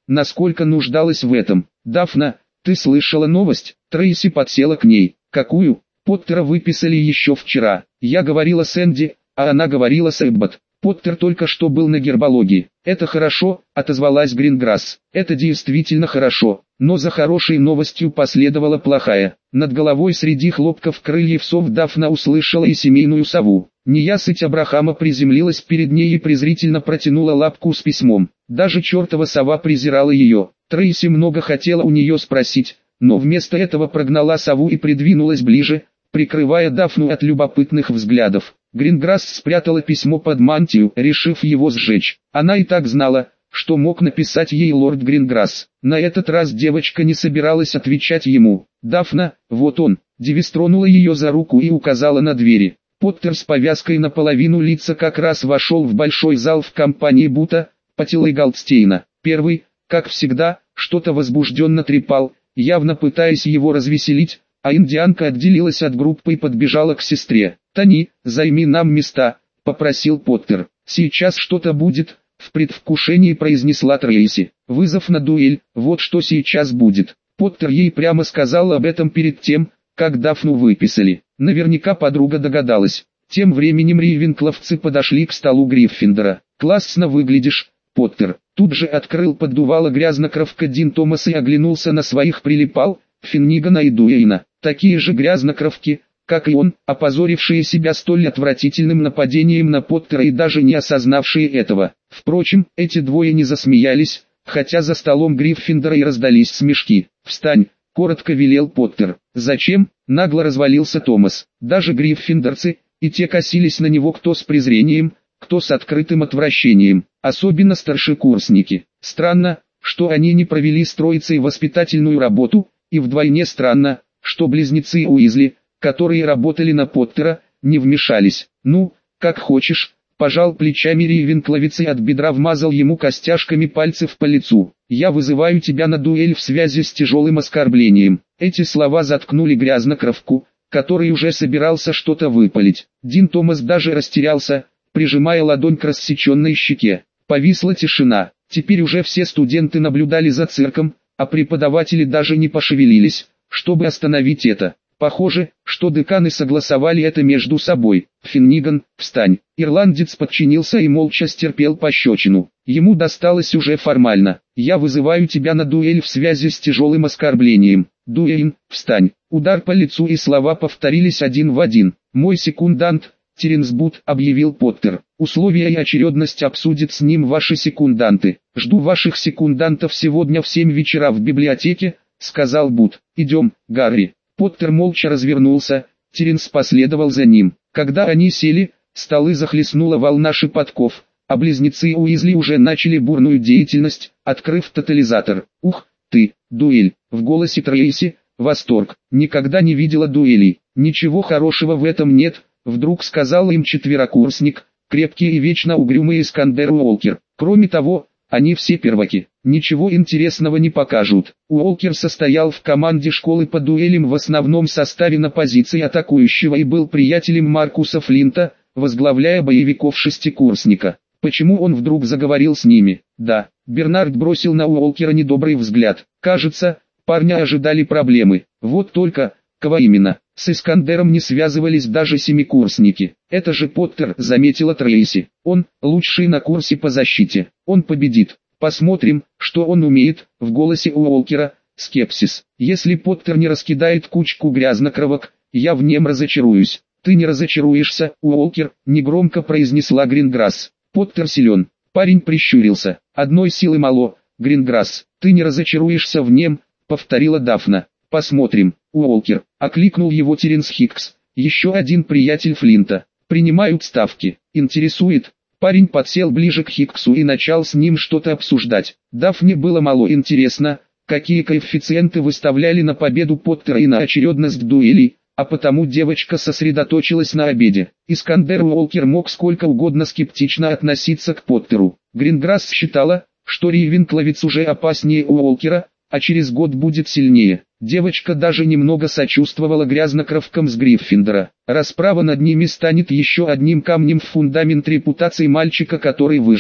[SPEAKER 1] насколько нуждалась в этом. «Дафна, ты слышала новость?» Трейси подсела к ней. «Какую?» «Поттера выписали еще вчера. Я говорила с Энди, а она говорила с Эббот. Поттер только что был на гербологии». «Это хорошо», — отозвалась Гринграсс. «Это действительно хорошо». Но за хорошей новостью последовала плохая. Над головой среди хлопков крыльев сов Дафна услышала и семейную сову. Неясыть Абрахама приземлилась перед ней и презрительно протянула лапку с письмом. Даже чертова сова презирала ее. Трейси много хотела у нее спросить, но вместо этого прогнала сову и придвинулась ближе, прикрывая Дафну от любопытных взглядов. Гринграсс спрятала письмо под мантию, решив его сжечь. Она и так знала, что мог написать ей лорд Гринграсс. На этот раз девочка не собиралась отвечать ему. «Дафна, вот он». Дивис тронула ее за руку и указала на двери. Поттер с повязкой наполовину лица как раз вошел в большой зал в компании Бута, Паттила и Голдстейна. Первый, как всегда, что-то возбужденно трепал, явно пытаясь его развеселить, а индианка отделилась от группы и подбежала к сестре. «Тони, займи нам места», — попросил Поттер. «Сейчас что-то будет», — в предвкушении произнесла Трейси. «Вызов на дуэль, вот что сейчас будет». Поттер ей прямо сказал об этом перед тем, как Дафну выписали. Наверняка подруга догадалась. Тем временем рейвенкловцы подошли к столу Гриффиндора. «Классно выглядишь, Поттер». Тут же открыл поддувало грязнокровка Дин Томас и оглянулся на своих прилипал, Финнигана и Дуэйна. Такие же грязнокровки, как и он, опозорившие себя столь отвратительным нападением на Поттера и даже не осознавшие этого. Впрочем, эти двое не засмеялись, хотя за столом Гриффиндора и раздались смешки. «Встань!» — коротко велел Поттер. «Зачем?» — нагло развалился Томас. Даже гриффиндорцы, и те косились на него кто с презрением, кто с открытым отвращением, особенно старшекурсники. Странно, что они не провели с троицей воспитательную работу, и вдвойне странно, что близнецы Уизли, которые работали на Поттера, не вмешались. «Ну, как хочешь», — пожал плечами рейвенкловец и от бедра вмазал ему костяшками пальцев по лицу. «Я вызываю тебя на дуэль в связи с тяжелым оскорблением». Эти слова заткнули грязнокровку, который уже собирался что-то выпалить. Дин Томас даже растерялся, прижимая ладонь к рассеченной щеке. Повисла тишина. Теперь уже все студенты наблюдали за цирком, а преподаватели даже не пошевелились, чтобы остановить это. Похоже, что деканы согласовали это между собой. «Финниган, встань!» Ирландец подчинился и молча стерпел пощечину. Ему досталось уже формально. «Я вызываю тебя на дуэль в связи с тяжелым оскорблением». «Дуэйн, встань!» Удар по лицу и слова повторились один в один. «Мой секундант, Теренс Бут», — объявил Поттер. «Условия и очередность обсудят с ним ваши секунданты. Жду ваших секундантов сегодня в 7 вечера в библиотеке», — сказал Бут. «Идем, Гарри». Поттер молча развернулся, Теренс последовал за ним. Когда они сели, столы захлестнула волна шепотков, а близнецы Уизли уже начали бурную деятельность, открыв тотализатор. «Ух ты, дуэль!» В голосе Трейси восторг. «Никогда не видела дуэлей. Ничего хорошего в этом нет», — вдруг сказал им четверокурсник, крепкий и вечно угрюмый Искандер Уолкер. «Кроме того, они все перваки, ничего интересного не покажут». Уолкер состоял в команде школы по дуэлям в основном составе на позиции атакующего и был приятелем Маркуса Флинта, возглавляя боевиков шестикурсника. Почему он вдруг заговорил с ними? Да, Бернард бросил на Уолкера недобрый взгляд. Кажется, парня ожидали проблемы. Вот только, кого именно? С Искандером не связывались даже семикурсники. «Это же Поттер», — заметила Трейси. «Он лучший на курсе по защите. Он победит. Посмотрим, что он умеет». В голосе Уолкера скепсис. «Если Поттер не раскидает кучку грязнокровок, я в нем разочаруюсь». «Ты не разочаруешься, Уолкер», — негромко произнесла Гринграсс. «Поттер силен». Парень прищурился. «Одной силы мало, Гринграсс. Ты не разочаруешься в нем», — повторила Дафна. «Посмотрим». Уолкер, окликнул его Теренс Хикс, еще один приятель Флинта. «Принимают ставки. Интересует?» Парень подсел ближе к Хиксу и начал с ним что-то обсуждать. Дафне было мало интересно, какие коэффициенты выставляли на победу Поттера и на очередность дуэлей, а потому девочка сосредоточилась на обеде. Искандер Уолкер мог сколько угодно скептично относиться к Поттеру. Гринграсс считала, что рейвенкловец уже опаснее Уолкера, а через год будет сильнее. Девочка даже немного сочувствовала грязнокровкам с Гриффиндора. Расправа над ними станет еще одним камнем в фундамент репутации мальчика, который выжил.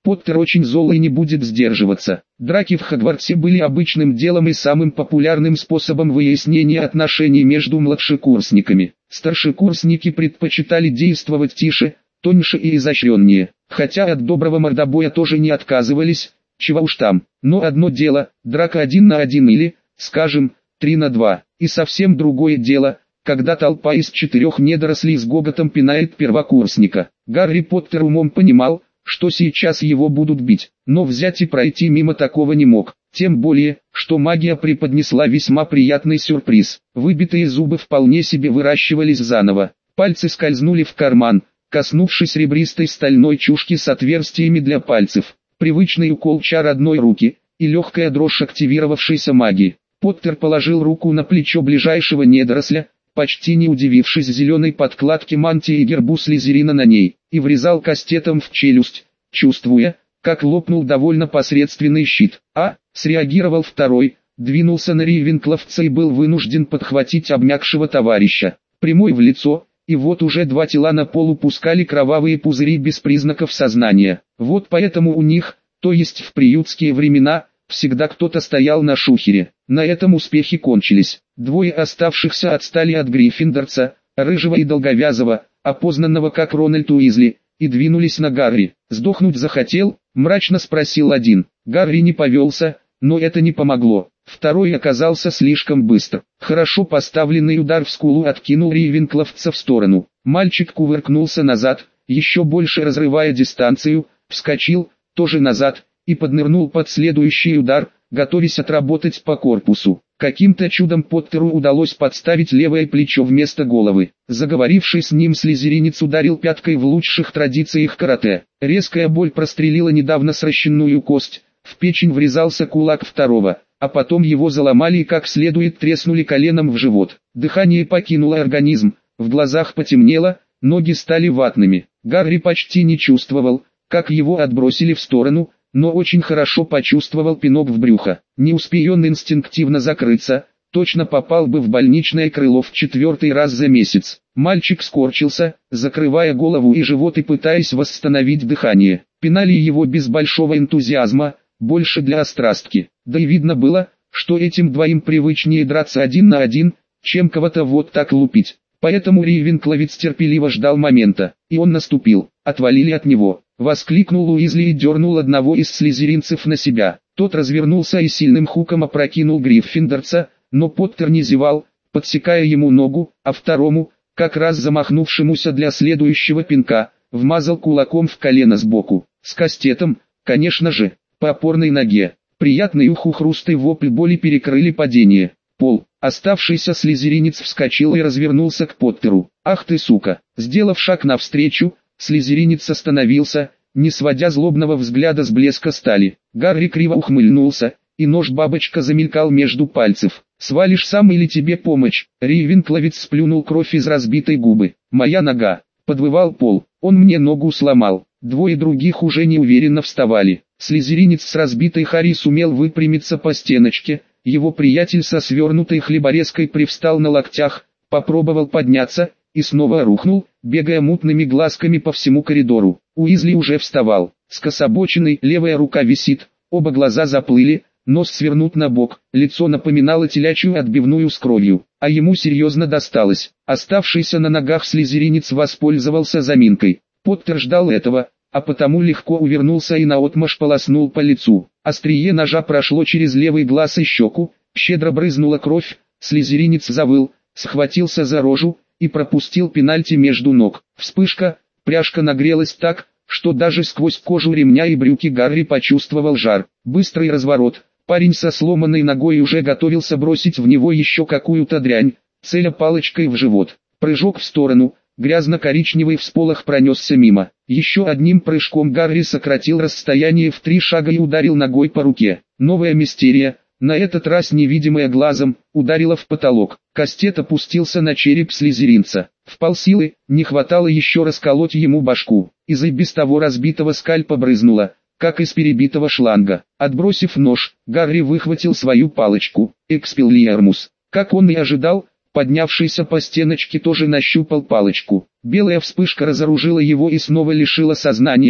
[SPEAKER 1] Поттер очень зол и не будет сдерживаться. Драки в Хогвартсе были обычным делом и самым популярным способом выяснения отношений между младшекурсниками. Старшекурсники предпочитали действовать тише, тоньше и изощреннее, хотя от доброго мордобоя тоже не отказывались, чего уж там. Но одно дело, драка 1 на 1 или, скажем, 3 на 2, и совсем другое дело, когда толпа из 4 недорослей с гоготом пинает первокурсника. Гарри Поттер умом понимал, что сейчас его будут бить, но взять и пройти мимо такого не мог. Тем более, что магия преподнесла весьма приятный сюрприз. Выбитые зубы вполне себе выращивались заново. Пальцы скользнули в карман, коснувшись ребристой стальной чушки с отверстиями для пальцев. Привычный укол чар одной руки и легкая дрожь активировавшейся магии. Поттер положил руку на плечо ближайшего недоросля, почти не удивившись зеленой подкладке мантии и гербу Слизерина на ней, и врезал кастетом в челюсть, чувствуя, как лопнул довольно посредственный щит. Среагировал второй, двинулся на рейвенкловца и был вынужден подхватить обмякшего товарища. Прямой в лицо, и вот уже 2 тела на полу пускали кровавые пузыри без признаков сознания. Вот поэтому у них, то есть в приютские времена, всегда кто-то стоял на шухере. На этом успехи кончились. 2 оставшихся отстали от гриффиндорца, рыжего и долговязого, опознанного как Рональд Уизли, и двинулись на Гарри. «Сдохнуть захотел?» – мрачно спросил один. Гарри не повелся, но это не помогло. Второй оказался слишком быстр. Хорошо поставленный удар в скулу откинул рейвенкловца в сторону. Мальчик кувыркнулся назад, еще больше разрывая дистанцию, вскочил, тоже назад, и поднырнул под следующий удар, готовясь отработать по корпусу. Каким-то чудом Поттеру удалось подставить левое плечо вместо головы. Заговоривший с ним слизеринец ударил пяткой в лучших традициях карате. Резкая боль прострелила недавно сращенную кость, в печень врезался кулак второго, а потом его заломали и как следует треснули коленом в живот. Дыхание покинуло организм, в глазах потемнело, ноги стали ватными. Гарри почти не чувствовал, как его отбросили в сторону, но очень хорошо почувствовал пинок в брюхо. Не успей он инстинктивно закрыться, точно попал бы в больничное крыло в 4-й раз за месяц. Мальчик скорчился, закрывая голову и живот и пытаясь восстановить дыхание. Пинали его без большого энтузиазма, больше для острастки. Да и видно было, что этим двоим привычнее драться 1 на 1, чем кого-то вот так лупить. Поэтому рейвенкловец терпеливо ждал момента, и он наступил. «Отвалили от него!» — воскликнул Уизли и дернул одного из слизеринцев на себя. Тот развернулся и сильным хуком опрокинул гриффиндорца, но Поттер не зевал, подсекая ему ногу, а второму, как раз замахнувшемуся для следующего пинка, вмазал кулаком в колено сбоку. С кастетом, конечно же, по опорной ноге. Приятный уху хруст и вопль боли перекрыли падение. Пол. Оставшийся слизеринец вскочил и развернулся к Поттеру. «Ах ты сука!» Сделав шаг навстречу, слизеринец остановился, не сводя злобного взгляда с блеска стали. Гарри криво ухмыльнулся, и нож-бабочка замелькал между пальцев. «Свалишь сам или тебе помочь?» Рейвенкловец сплюнул кровь из разбитой губы. «Моя нога!» — подвывал Пол. «Он мне ногу сломал». 2 других уже неуверенно вставали. Слизеринец с разбитой Харри сумел выпрямиться по стеночке. Его приятель со свернутой хлеборезкой привстал на локтях, попробовал подняться, и снова рухнул, бегая мутными глазками по всему коридору. Уизли уже вставал. Скособоченный, левая рука висит, оба глаза заплыли, нос свернут на бок, лицо напоминало телячью отбивную с кровью, а ему серьезно досталось. Оставшийся на ногах слизеринец воспользовался заминкой. Поттер ждал этого, а потому легко увернулся и наотмашь полоснул по лицу. Острие ножа прошло через левый глаз и щеку, щедро брызнула кровь, слизеринец завыл, схватился за рожу и пропустил пенальти между ног. Вспышка, пряжка нагрелась так, что даже сквозь кожу ремня и брюки Гарри почувствовал жар. Быстрый разворот, парень со сломанной ногой уже готовился бросить в него еще какую-то дрянь, целя палочкой в живот. Прыжок в сторону. Грязно-коричневый всполох пронесся мимо. Еще одним прыжком Гарри сократил расстояние в 3 шага и ударил ногой по руке. Новая мистерия, на этот раз невидимая глазом, ударила в потолок. Кастет опустился на череп слизеринца. Вполсилы, не хватало еще расколоть ему башку. Из и без того разбитого скальпа брызнуло, как из перебитого шланга. Отбросив нож, Гарри выхватил свою палочку. Экспеллиармус. Как он и ожидал, поднявшийся по стеночке тоже нащупал палочку. Белая вспышка разоружила его и снова лишила сознания,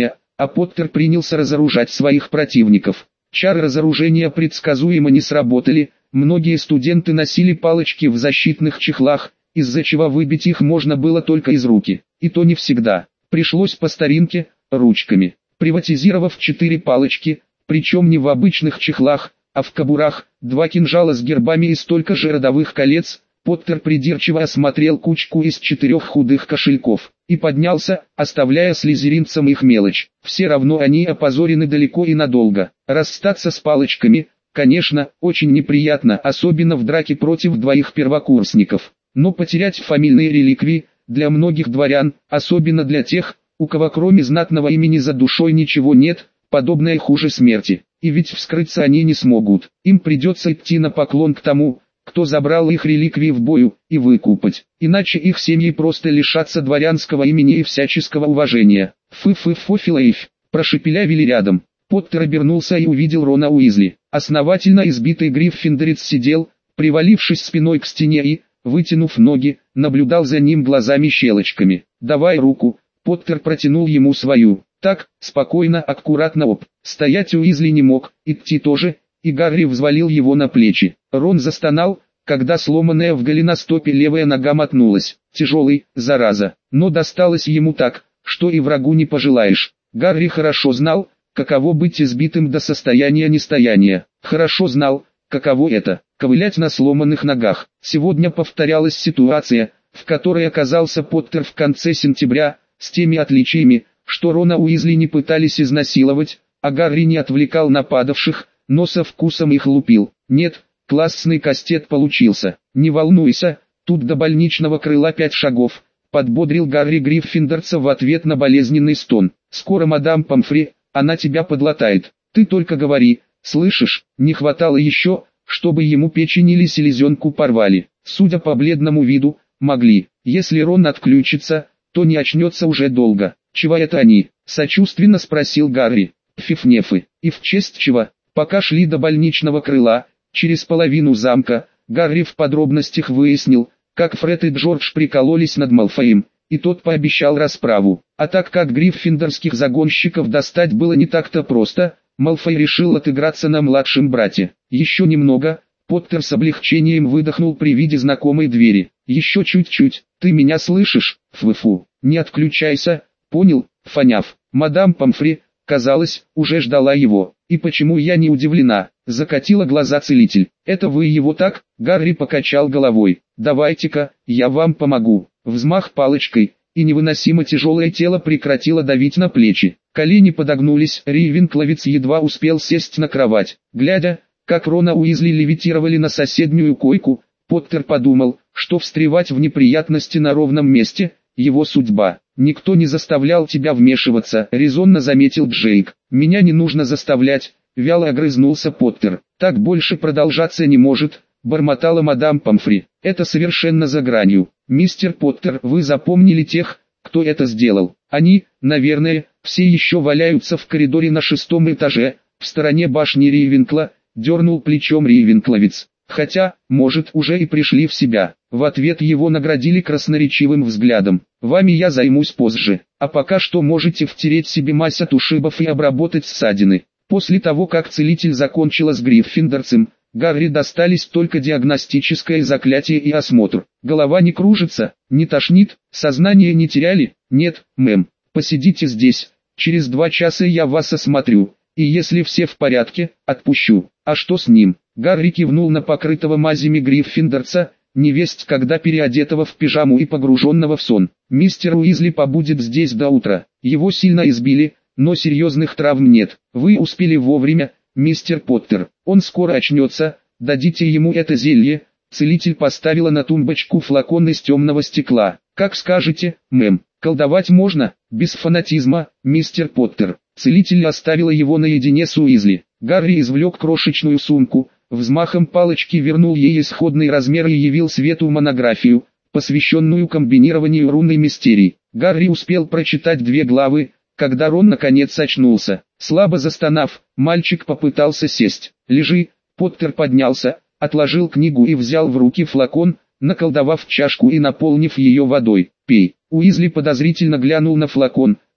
[SPEAKER 1] а Поттер принялся разоружать своих противников. Чары разоружения предсказуемо не сработали, многие студенты носили палочки в защитных чехлах, из-за чего выбить их можно было только из руки, и то не всегда. Пришлось по старинке, ручками. Приватизировав 4 палочки, причем не в обычных чехлах, а в кобурах, 2 кинжала с гербами и столько же родовых колец, Поттер придирчиво осмотрел кучку из 4 худых кошельков и поднялся, оставляя слизеринцам их мелочь. Все равно они опозорены далеко и надолго. Расстаться с палочками, конечно, очень неприятно, особенно в драке против 2 первокурсников. Но потерять фамильные реликвии, для многих дворян, особенно для тех, у кого кроме знатного имени за душой ничего нет, подобное хуже смерти. И ведь вскрыться они не смогут. Им придется идти на поклон к тому, кто забрал их реликвии в бою, и выкупать. Иначе их семьи просто лишатся дворянского имени и всяческого уважения. Фы-фы-фу-филаиф, прошепелявили рядом. Поттер обернулся и увидел Рона Уизли. Основательно избитый Гриффиндорец сидел, привалившись спиной к стене и, вытянув ноги, наблюдал за ним глазами-щелочками. «Давай руку», Поттер протянул ему свою. Так, спокойно, аккуратно Стоять Уизли не мог, идти тоже, и Гарри взвалил его на плечи. Рон застонал, когда сломанная в голеностопе левая нога мотнулась. Тяжелый, зараза, но досталось ему так, что и врагу не пожелаешь. Гарри хорошо знал, каково быть избитым до состояния нестояния. Хорошо знал, каково это – ковылять на сломанных ногах. Сегодня повторялась ситуация, в которой оказался Поттер в конце сентября, с теми отличиями, что Рона Уизли не пытались изнасиловать, а Гарри не отвлекал нападавших, но со вкусом их лупил. Нет, классный кастет получился. Не волнуйся, тут до больничного крыла 5 шагов, подбодрил Гарри Гриффиндорца в ответ на болезненный стон. Скоро мадам Помфри, она тебя подлатает. Ты только говори, слышишь, не хватало еще, чтобы ему печень или селезенку порвали. Судя по бледному виду, могли. Если Рон отключится, то не очнется уже долго. Чего это они? Сочувственно спросил Гарри. Фифнефы. И в честь чего? Пока шли до больничного крыла, через половину замка, Гарри в подробностях выяснил, как Фред и Джордж прикололись над Малфоем, и тот пообещал расправу. А так как гриффиндорских загонщиков достать было не так-то просто, Малфой решил отыграться на младшем брате. Еще немного, Поттер с облегчением выдохнул при виде знакомой двери. Еще чуть-чуть, ты меня слышишь? Фу-фу, не отключайся, понял, Фаняв. Мадам Помфри, казалось, уже ждала его. И почему я не удивлена? Закатила глаза целитель. Это вы его так? Гарри покачал головой. Давайте-ка, я вам помогу. Взмах палочкой, и невыносимо тяжелое тело прекратило давить на плечи. Колени подогнулись, Рейвенкловец едва успел сесть на кровать. Глядя, как Рона Уизли левитировали на соседнюю койку, Поттер подумал, что встревать в неприятности на ровном месте – его судьба. «Никто не заставлял тебя вмешиваться», – резонно заметил Джейк. «Меня не нужно заставлять», – вяло огрызнулся Поттер. «Так больше продолжаться не может», – бормотала мадам Помфри. «Это совершенно за гранью. Мистер Поттер, вы запомнили тех, кто это сделал? Они, наверное, все еще валяются в коридоре на 6-м этаже, в стороне башни Рейвенкла», – дернул плечом Рейвенкловец. «Хотя, может, уже и пришли в себя». В ответ его наградили красноречивым взглядом. «Вами я займусь позже, а пока что можете втереть себе мазь от ушибов и обработать ссадины». После того, как целитель закончила с Гриффиндорцем, Гарри достались только диагностическое заклятие и осмотр. «Голова не кружится, не тошнит, сознание не теряли?» «Нет, мэм, посидите здесь, через 2 часа я вас осмотрю, и если все в порядке, отпущу». «А что с ним?» Гарри кивнул на покрытого мазями Гриффиндорца, невесть когда переодетого в пижаму и погруженного в сон. «Мистер Уизли побудет здесь до утра. Его сильно избили, но серьезных травм нет. Вы успели вовремя, мистер Поттер. Он скоро очнется, дадите ему это зелье». Целитель поставила на тумбочку флакон из темного стекла. «Как скажете, мэм. Колдовать можно, без фанатизма, мистер Поттер». Целитель оставила его наедине с Уизли. Гарри извлек крошечную сумку, взмахом палочки вернул ей исходный размер и явил свету монографию, посвященную комбинированию рунной мистерии. Гарри успел прочитать 2 главы, когда Рон наконец очнулся. Слабо застонав, мальчик попытался сесть. «Лежи». Поттер поднялся, отложил книгу и взял в руки флакон, наколдовав чашку и наполнив ее водой. «Пей». Уизли подозрительно глянул на флакон,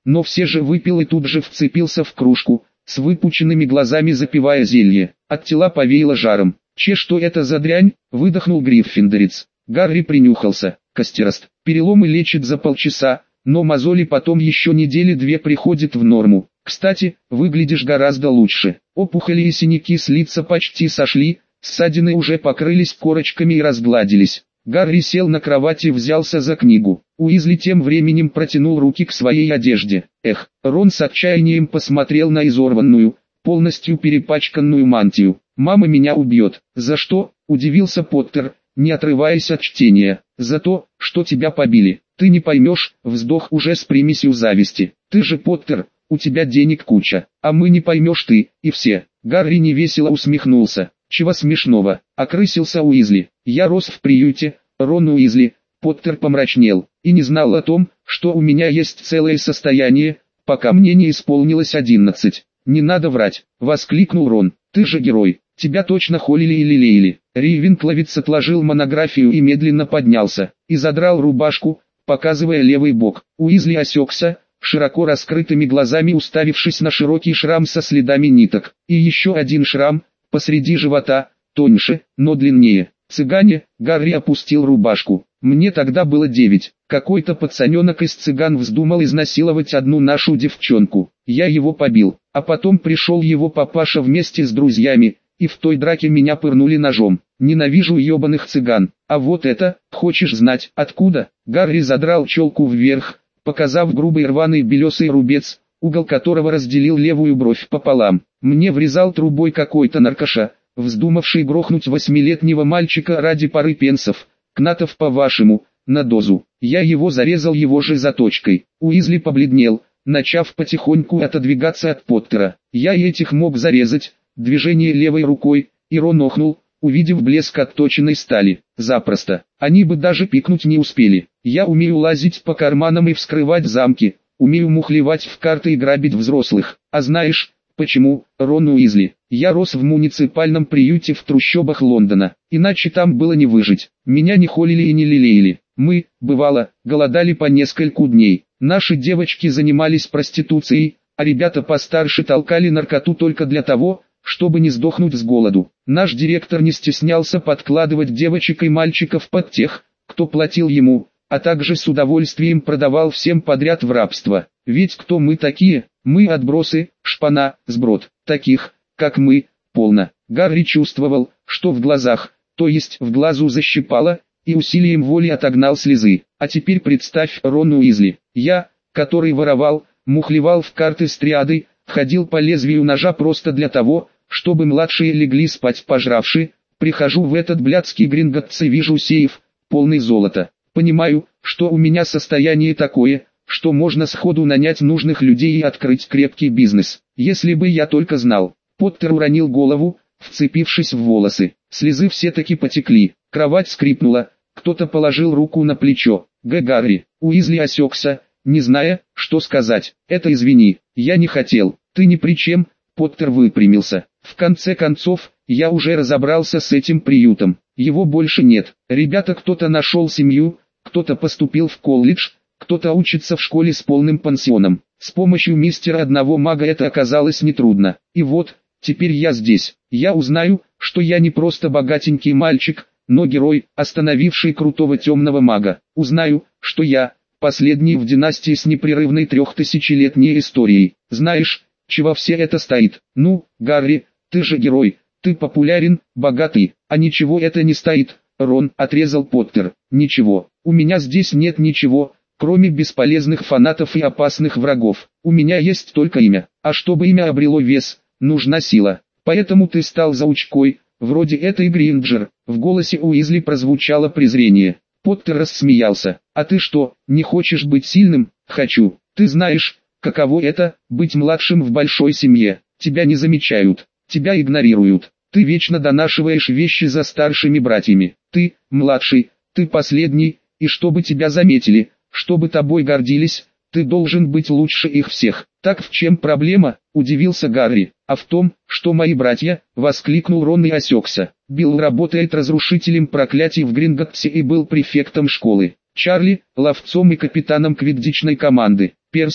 [SPEAKER 1] но все же выпил и тут же вцепился в кружку, с выпученными глазами запивая зелье. От тела повеяло жаром. Что это за дрянь?» — выдохнул гриффиндорец. Гарри принюхался. «Костерост. Переломы лечит за полчаса, но мозоли потом еще недели 2 приходят в норму. Кстати, выглядишь гораздо лучше. Опухоли и синяки с лица почти сошли, ссадины уже покрылись корочками и разгладились». Гарри сел на кровати и взялся за книгу. Уизли тем временем протянул руки к своей одежде. Эх, Рон с отчаянием посмотрел на изорванную, полностью перепачканную мантию. «Мама меня убьет». «За что?» – удивился Поттер, не отрываясь от чтения. «За то, что тебя побили. Ты не поймешь», – вздох уже с примесью зависти. «Ты же Поттер, у тебя денег куча, а мы не поймешь ты, и все». Гарри невесело усмехнулся. «Чего смешного?» – окрысился Уизли. «Я рос в приюте, Рон Уизли». Поттер помрачнел, и не знал о том, что у меня есть целое состояние, пока мне не исполнилось 11. «Не надо врать», — воскликнул Рон. «Ты же герой, тебя точно холили и лелеяли». Рейвенкловец отложил монографию и медленно поднялся, и задрал рубашку, показывая левый бок. Уизли осекся, широко раскрытыми глазами уставившись на широкий шрам со следами ниток. И еще один шрам, посреди живота, тоньше, но длиннее. «Цыгане», — Гарри опустил рубашку. «Мне тогда было 9. Какой-то пацаненок из цыган вздумал изнасиловать одну нашу девчонку. Я его побил, а потом пришел его папаша вместе с друзьями, и в той драке меня пырнули ножом. Ненавижу ебаных цыган. А вот это, хочешь знать, откуда?» Гарри задрал челку вверх, показав грубый рваный белесый рубец, угол которого разделил левую бровь пополам. «Мне врезал трубой какой-то наркоша, вздумавший грохнуть 8-летнего мальчика ради пары пенсов. Кнатов по-вашему, на дозу. Я его зарезал его же заточкой». Уизли побледнел, начав потихоньку отодвигаться от Поттера. «Я и этих мог зарезать». Движение левой рукой, и Рон охнул, увидев блеск отточенной стали. «Запросто. Они бы даже пикнуть не успели. Я умею лазить по карманам и вскрывать замки, умею мухлевать в карты и грабить взрослых. А знаешь, почему, Рон Уизли? Я рос в муниципальном приюте в трущобах Лондона, иначе там было не выжить. Меня не холили и не лелеяли. Мы, бывало, голодали по нескольку дней. Наши девочки занимались проституцией, а ребята постарше толкали наркоту только для того, чтобы не сдохнуть с голоду. Наш директор не стеснялся подкладывать девочек и мальчиков под тех, кто платил ему, а также с удовольствием продавал всем подряд в рабство. Ведь кто мы такие? Мы отбросы, шпана, сброд. Таких, как мы, полно». Гарри чувствовал, что в глазах, то есть в глазу защипало, и усилием воли отогнал слезы. «А теперь представь, Рон Уизли, я, который воровал, мухлевал в карты с триадой, ходил по лезвию ножа просто для того, чтобы младшие легли спать пожравшие, прихожу в этот блядский Гринготтс и вижу сейф, полный золота. Понимаю, что у меня состояние такое, что можно сходу нанять нужных людей и открыть крепкий бизнес. Если бы я только знал». Поттер уронил голову, вцепившись в волосы. Слезы все-таки потекли. Кровать скрипнула, кто-то положил руку на плечо. Гарри». Уизли осекся, не зная, что сказать. «Это извини, я не хотел». «Ты ни при чем», — Поттер выпрямился. «В конце концов, я уже разобрался с этим приютом. Его больше нет. Ребята, кто-то нашел семью, кто-то поступил в колледж, кто-то учится в школе с полным пансионом. С помощью мистера одного мага это оказалось нетрудно. И вот, теперь я здесь. Я узнаю, что я не просто богатенький мальчик, но герой, остановивший крутого темного мага. Узнаю, что я последний в династии с непрерывной 3000-летней историей. Знаешь, чего все это стоит? Ну, Гарри, ты же герой, ты популярен, богатый, а ничего это не стоит». «Рон», — отрезал Поттер. «Ничего, у меня здесь нет ничего, кроме бесполезных фанатов и опасных врагов. У меня есть только имя, а чтобы имя обрело вес, нужна сила. Поэтому ты стал заучкой, вроде этой Гринджер». В голосе Уизли прозвучало презрение. Поттер рассмеялся. «А ты что, не хочешь быть сильным?» «Хочу. Ты знаешь, каково это, быть младшим в большой семье. Тебя не замечают, тебя игнорируют. Ты вечно донашиваешь вещи за старшими братьями. Ты, младший, ты последний, и чтобы тебя заметили, чтобы тобой гордились, ты должен быть лучше их всех». «Так в чем проблема?» – удивился Гарри. «А в том, что мои братья», – воскликнул Рон и осекся. «Билл работает разрушителем проклятий в Гринготтсе и был префектом школы. Чарли – ловцом и капитаном квиддичной команды. Перси –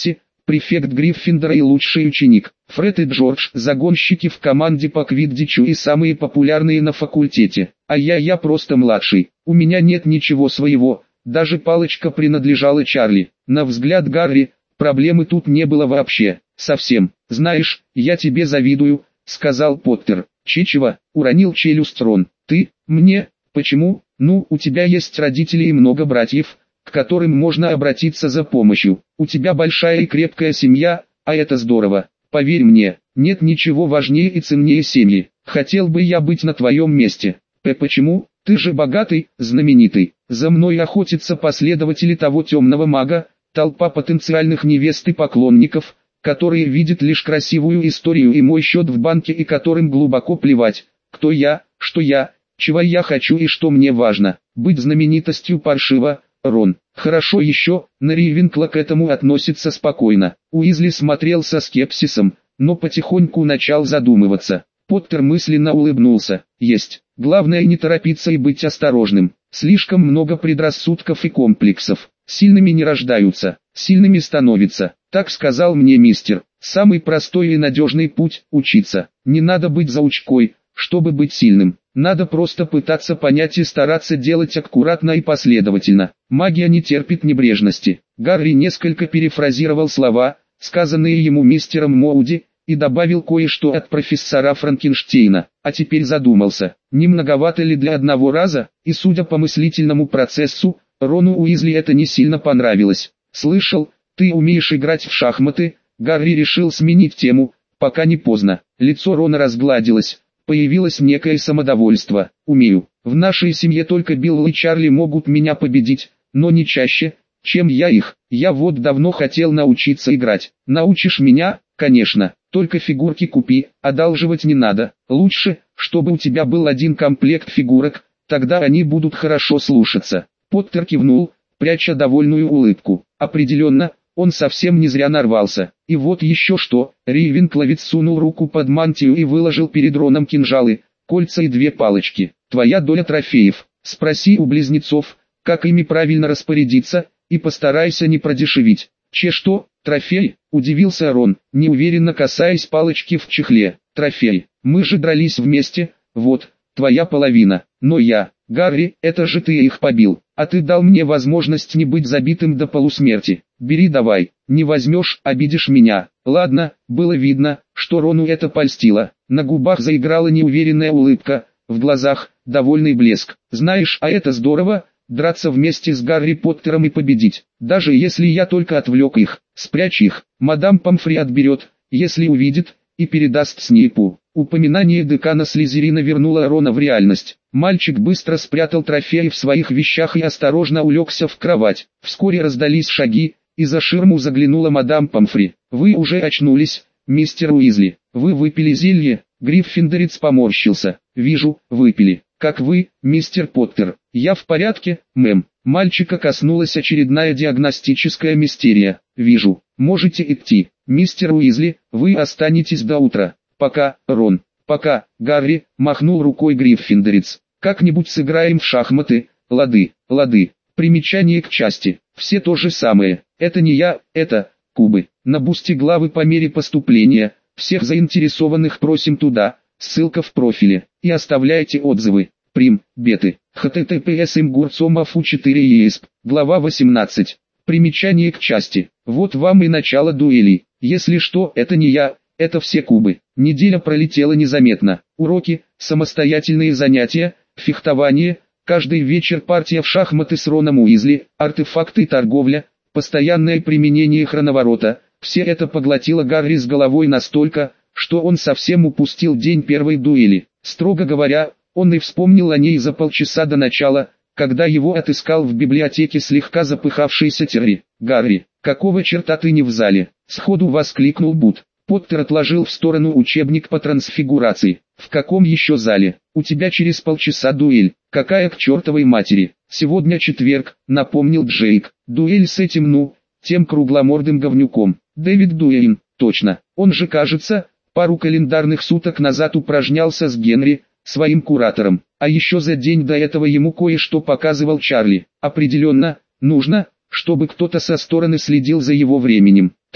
[SPEAKER 1] префект Гриффиндора и лучший ученик. Фред и Джордж – загонщики в команде по квиддичу и самые популярные на факультете. А я просто младший. У меня нет ничего своего, даже палочка принадлежала Чарли. На взгляд Гарри, проблемы тут не было вообще, совсем. «Знаешь, я тебе завидую», — сказал Поттер. «Чичева», — уронил челюсть Рон. «Ты? Мне? Почему? Ну, у тебя есть родители и много братьев, к которым можно обратиться за помощью. У тебя большая и крепкая семья, а это здорово. Поверь мне, нет ничего важнее и ценнее семьи. Хотел бы я быть на твоем месте. Почему? Ты же богатый, знаменитый. За мной охотятся последователи того темного мага, толпа потенциальных невест и поклонников, которые видят лишь красивую историю и мой счет в банке и которым глубоко плевать, кто я, что я, чего я хочу и что мне важно. Быть знаменитостью паршиво, Рон. Хорошо еще, на Рейвенкла к этому относится спокойно. Уизли смотрел со скепсисом, но потихоньку начал задумываться. Поттер мысленно улыбнулся. Есть. Главное не торопиться и быть осторожным. Слишком много предрассудков и комплексов. Сильными не рождаются, сильными становятся. Так сказал мне мистер. Самый простой и надежный путь – учиться. Не надо быть заучкой, чтобы быть сильным. Надо просто пытаться понять и стараться делать аккуратно и последовательно. Магия не терпит небрежности. Гарри несколько перефразировал слова, сказанные ему мистером Моуди, и добавил кое-что от профессора Франкенштейна. А теперь задумался, не многовато ли для одного раза, и судя по мыслительному процессу, Рону Уизли это не сильно понравилось. «Слышал, ты умеешь играть в шахматы?» Гарри решил сменить тему, пока не поздно. Лицо Рона разгладилось, появилось некое самодовольство. «Умею. В нашей семье только Билл и Чарли могут меня победить, но не чаще, чем я их. Я вот давно хотел научиться играть. Научишь меня?» «Конечно. Только фигурки купи, одалживать не надо. Лучше, чтобы у тебя был один комплект фигурок, тогда они будут хорошо слушаться». Поттер кивнул, пряча довольную улыбку. Определенно, он совсем не зря нарвался. И вот еще что, Рейвенкловец сунул руку под мантию и выложил перед Роном кинжалы, кольца и 2 палочки. «Твоя доля трофеев. Спроси у близнецов, как ими правильно распорядиться, и постарайся не продешевить». «Что, трофей?» – удивился Рон, неуверенно касаясь палочки в чехле. «Трофей. Мы же дрались вместе, вот, твоя половина. Но я, Гарри, это же ты их побил, а ты дал мне возможность не быть забитым до полусмерти. Бери давай, не возьмешь, обидишь меня». Ладно, было видно, что Рону это польстило. На губах заиграла неуверенная улыбка, в глазах – довольный блеск. «Знаешь, а это здорово, драться вместе с Гарри Поттером и победить. Даже если я только отвлек их, спрячь их, мадам Помфри отберет, если увидит, и передаст Снейпу». Упоминание декана Слизерина вернуло Рона в реальность. Мальчик быстро спрятал трофеи в своих вещах и осторожно улегся в кровать. Вскоре раздались шаги, и за ширму заглянула мадам Помфри. «Вы уже очнулись, мистер Уизли. Вы выпили зелье?» Гриффиндорец поморщился. «Вижу, выпили. Как вы, мистер Поттер?» «Я в порядке, мэм». Мальчика коснулась очередная диагностическая мистерия. «Вижу. Можете идти. Мистер Уизли, вы останетесь до утра». «Пока, Рон». «Пока, Гарри», махнул рукой Гриффиндорец. «Как-нибудь сыграем в шахматы, лады, лады». Примечание к части. Все то же самое. Это не я, это кубы. На бусте главы по мере поступления. Всех заинтересованных просим туда. Ссылка в профиле. И оставляйте отзывы. Прим, беты. https imgurtsomaf4esp. Глава 18. Примечание к части. Вот вам и начало дуэли. Если что, это не я, это все кубы. Неделя пролетела незаметно. Уроки, самостоятельные занятия, фехтование, каждый вечер партия в шахматы с Роном Уизли, артефакты и торговля, постоянное применение хроноворота. Все это поглотило Гарри с головой настолько, что он совсем упустил день первой дуэли. Строго говоря, он и вспомнил о ней за полчаса до начала, когда его отыскал в библиотеке слегка запыхавшийся Терри. «Гарри, какого черта ты не в зале?» — сходу воскликнул Бут. Поттер отложил в сторону учебник по трансфигурации. «В каком еще зале? У тебя через полчаса дуэль. Какая к чертовой матери? Сегодня четверг», — напомнил Джейк. «Дуэль с этим тем кругломордым говнюком. Дэвид Дуэйн, точно. Он же, кажется, пару календарных суток назад упражнялся с Генри, своим куратором. А еще за день до этого ему кое-что показывал Чарли. Определенно, нужно, чтобы кто-то со стороны следил за его временем. Так,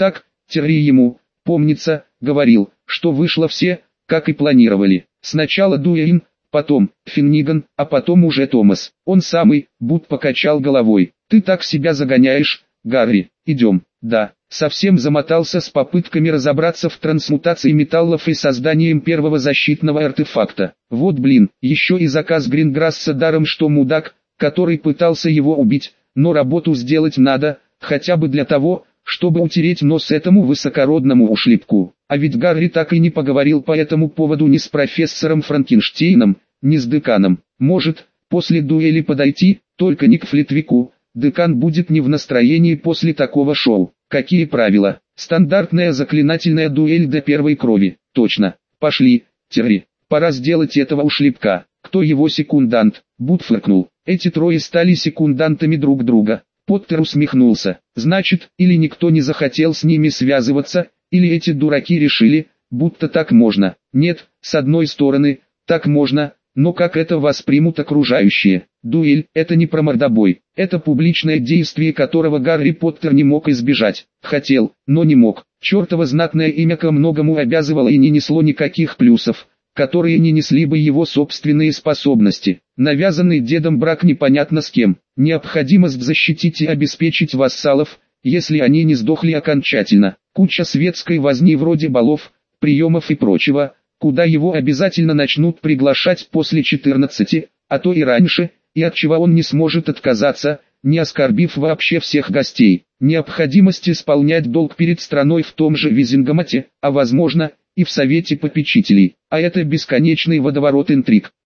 [SPEAKER 1] Терри ему, помнится, говорил, что вышло все, как и планировали. Сначала Дуэйн, потом Финниган, а потом уже Томас. Он самый, Бут покачал головой. Ты так себя загоняешь, Гарри, идем. Да, совсем замотался с попытками разобраться в трансмутации металлов и созданием первого защитного артефакта. Вот блин, еще и заказ Гринграсса даром что мудак, который пытался его убить, но работу сделать надо, хотя бы для того, чтобы утереть нос этому высокородному ушлепку. А ведь Гарри так и не поговорил по этому поводу ни с профессором Франкенштейном, ни с деканом. Может, после дуэли подойти, только не к Флитвику. Декан будет не в настроении после такого шоу. Какие правила? Стандартная заклинательная дуэль до первой крови. Точно. Пошли, Терри. Пора сделать этого ушлепка. Кто его секундант? Бут фыркнул. Эти трое стали секундантами друг друга. Поттер усмехнулся. Значит, или никто не захотел с ними связываться, или эти дураки решили, будто так можно. Нет, с одной стороны, так можно, но как это воспримут окружающие? Дуэль – это не про мордобой, это публичное действие, которого Гарри Поттер не мог избежать. Хотел, но не мог. Чертово знатное имя ко многому обязывало и не несло никаких плюсов, которые не несли бы его собственные способности. Навязанный дедом брак непонятно с кем. Необходимость защитить и обеспечить вассалов, если они не сдохли окончательно. Куча светской возни вроде балов, приемов и прочего, куда его обязательно начнут приглашать после 14, а то и раньше, и от чего он не сможет отказаться, не оскорбив вообще всех гостей. Необходимость исполнять долг перед страной в том же Визингамате, а возможно, и в Совете попечителей. А это бесконечный водоворот интриг.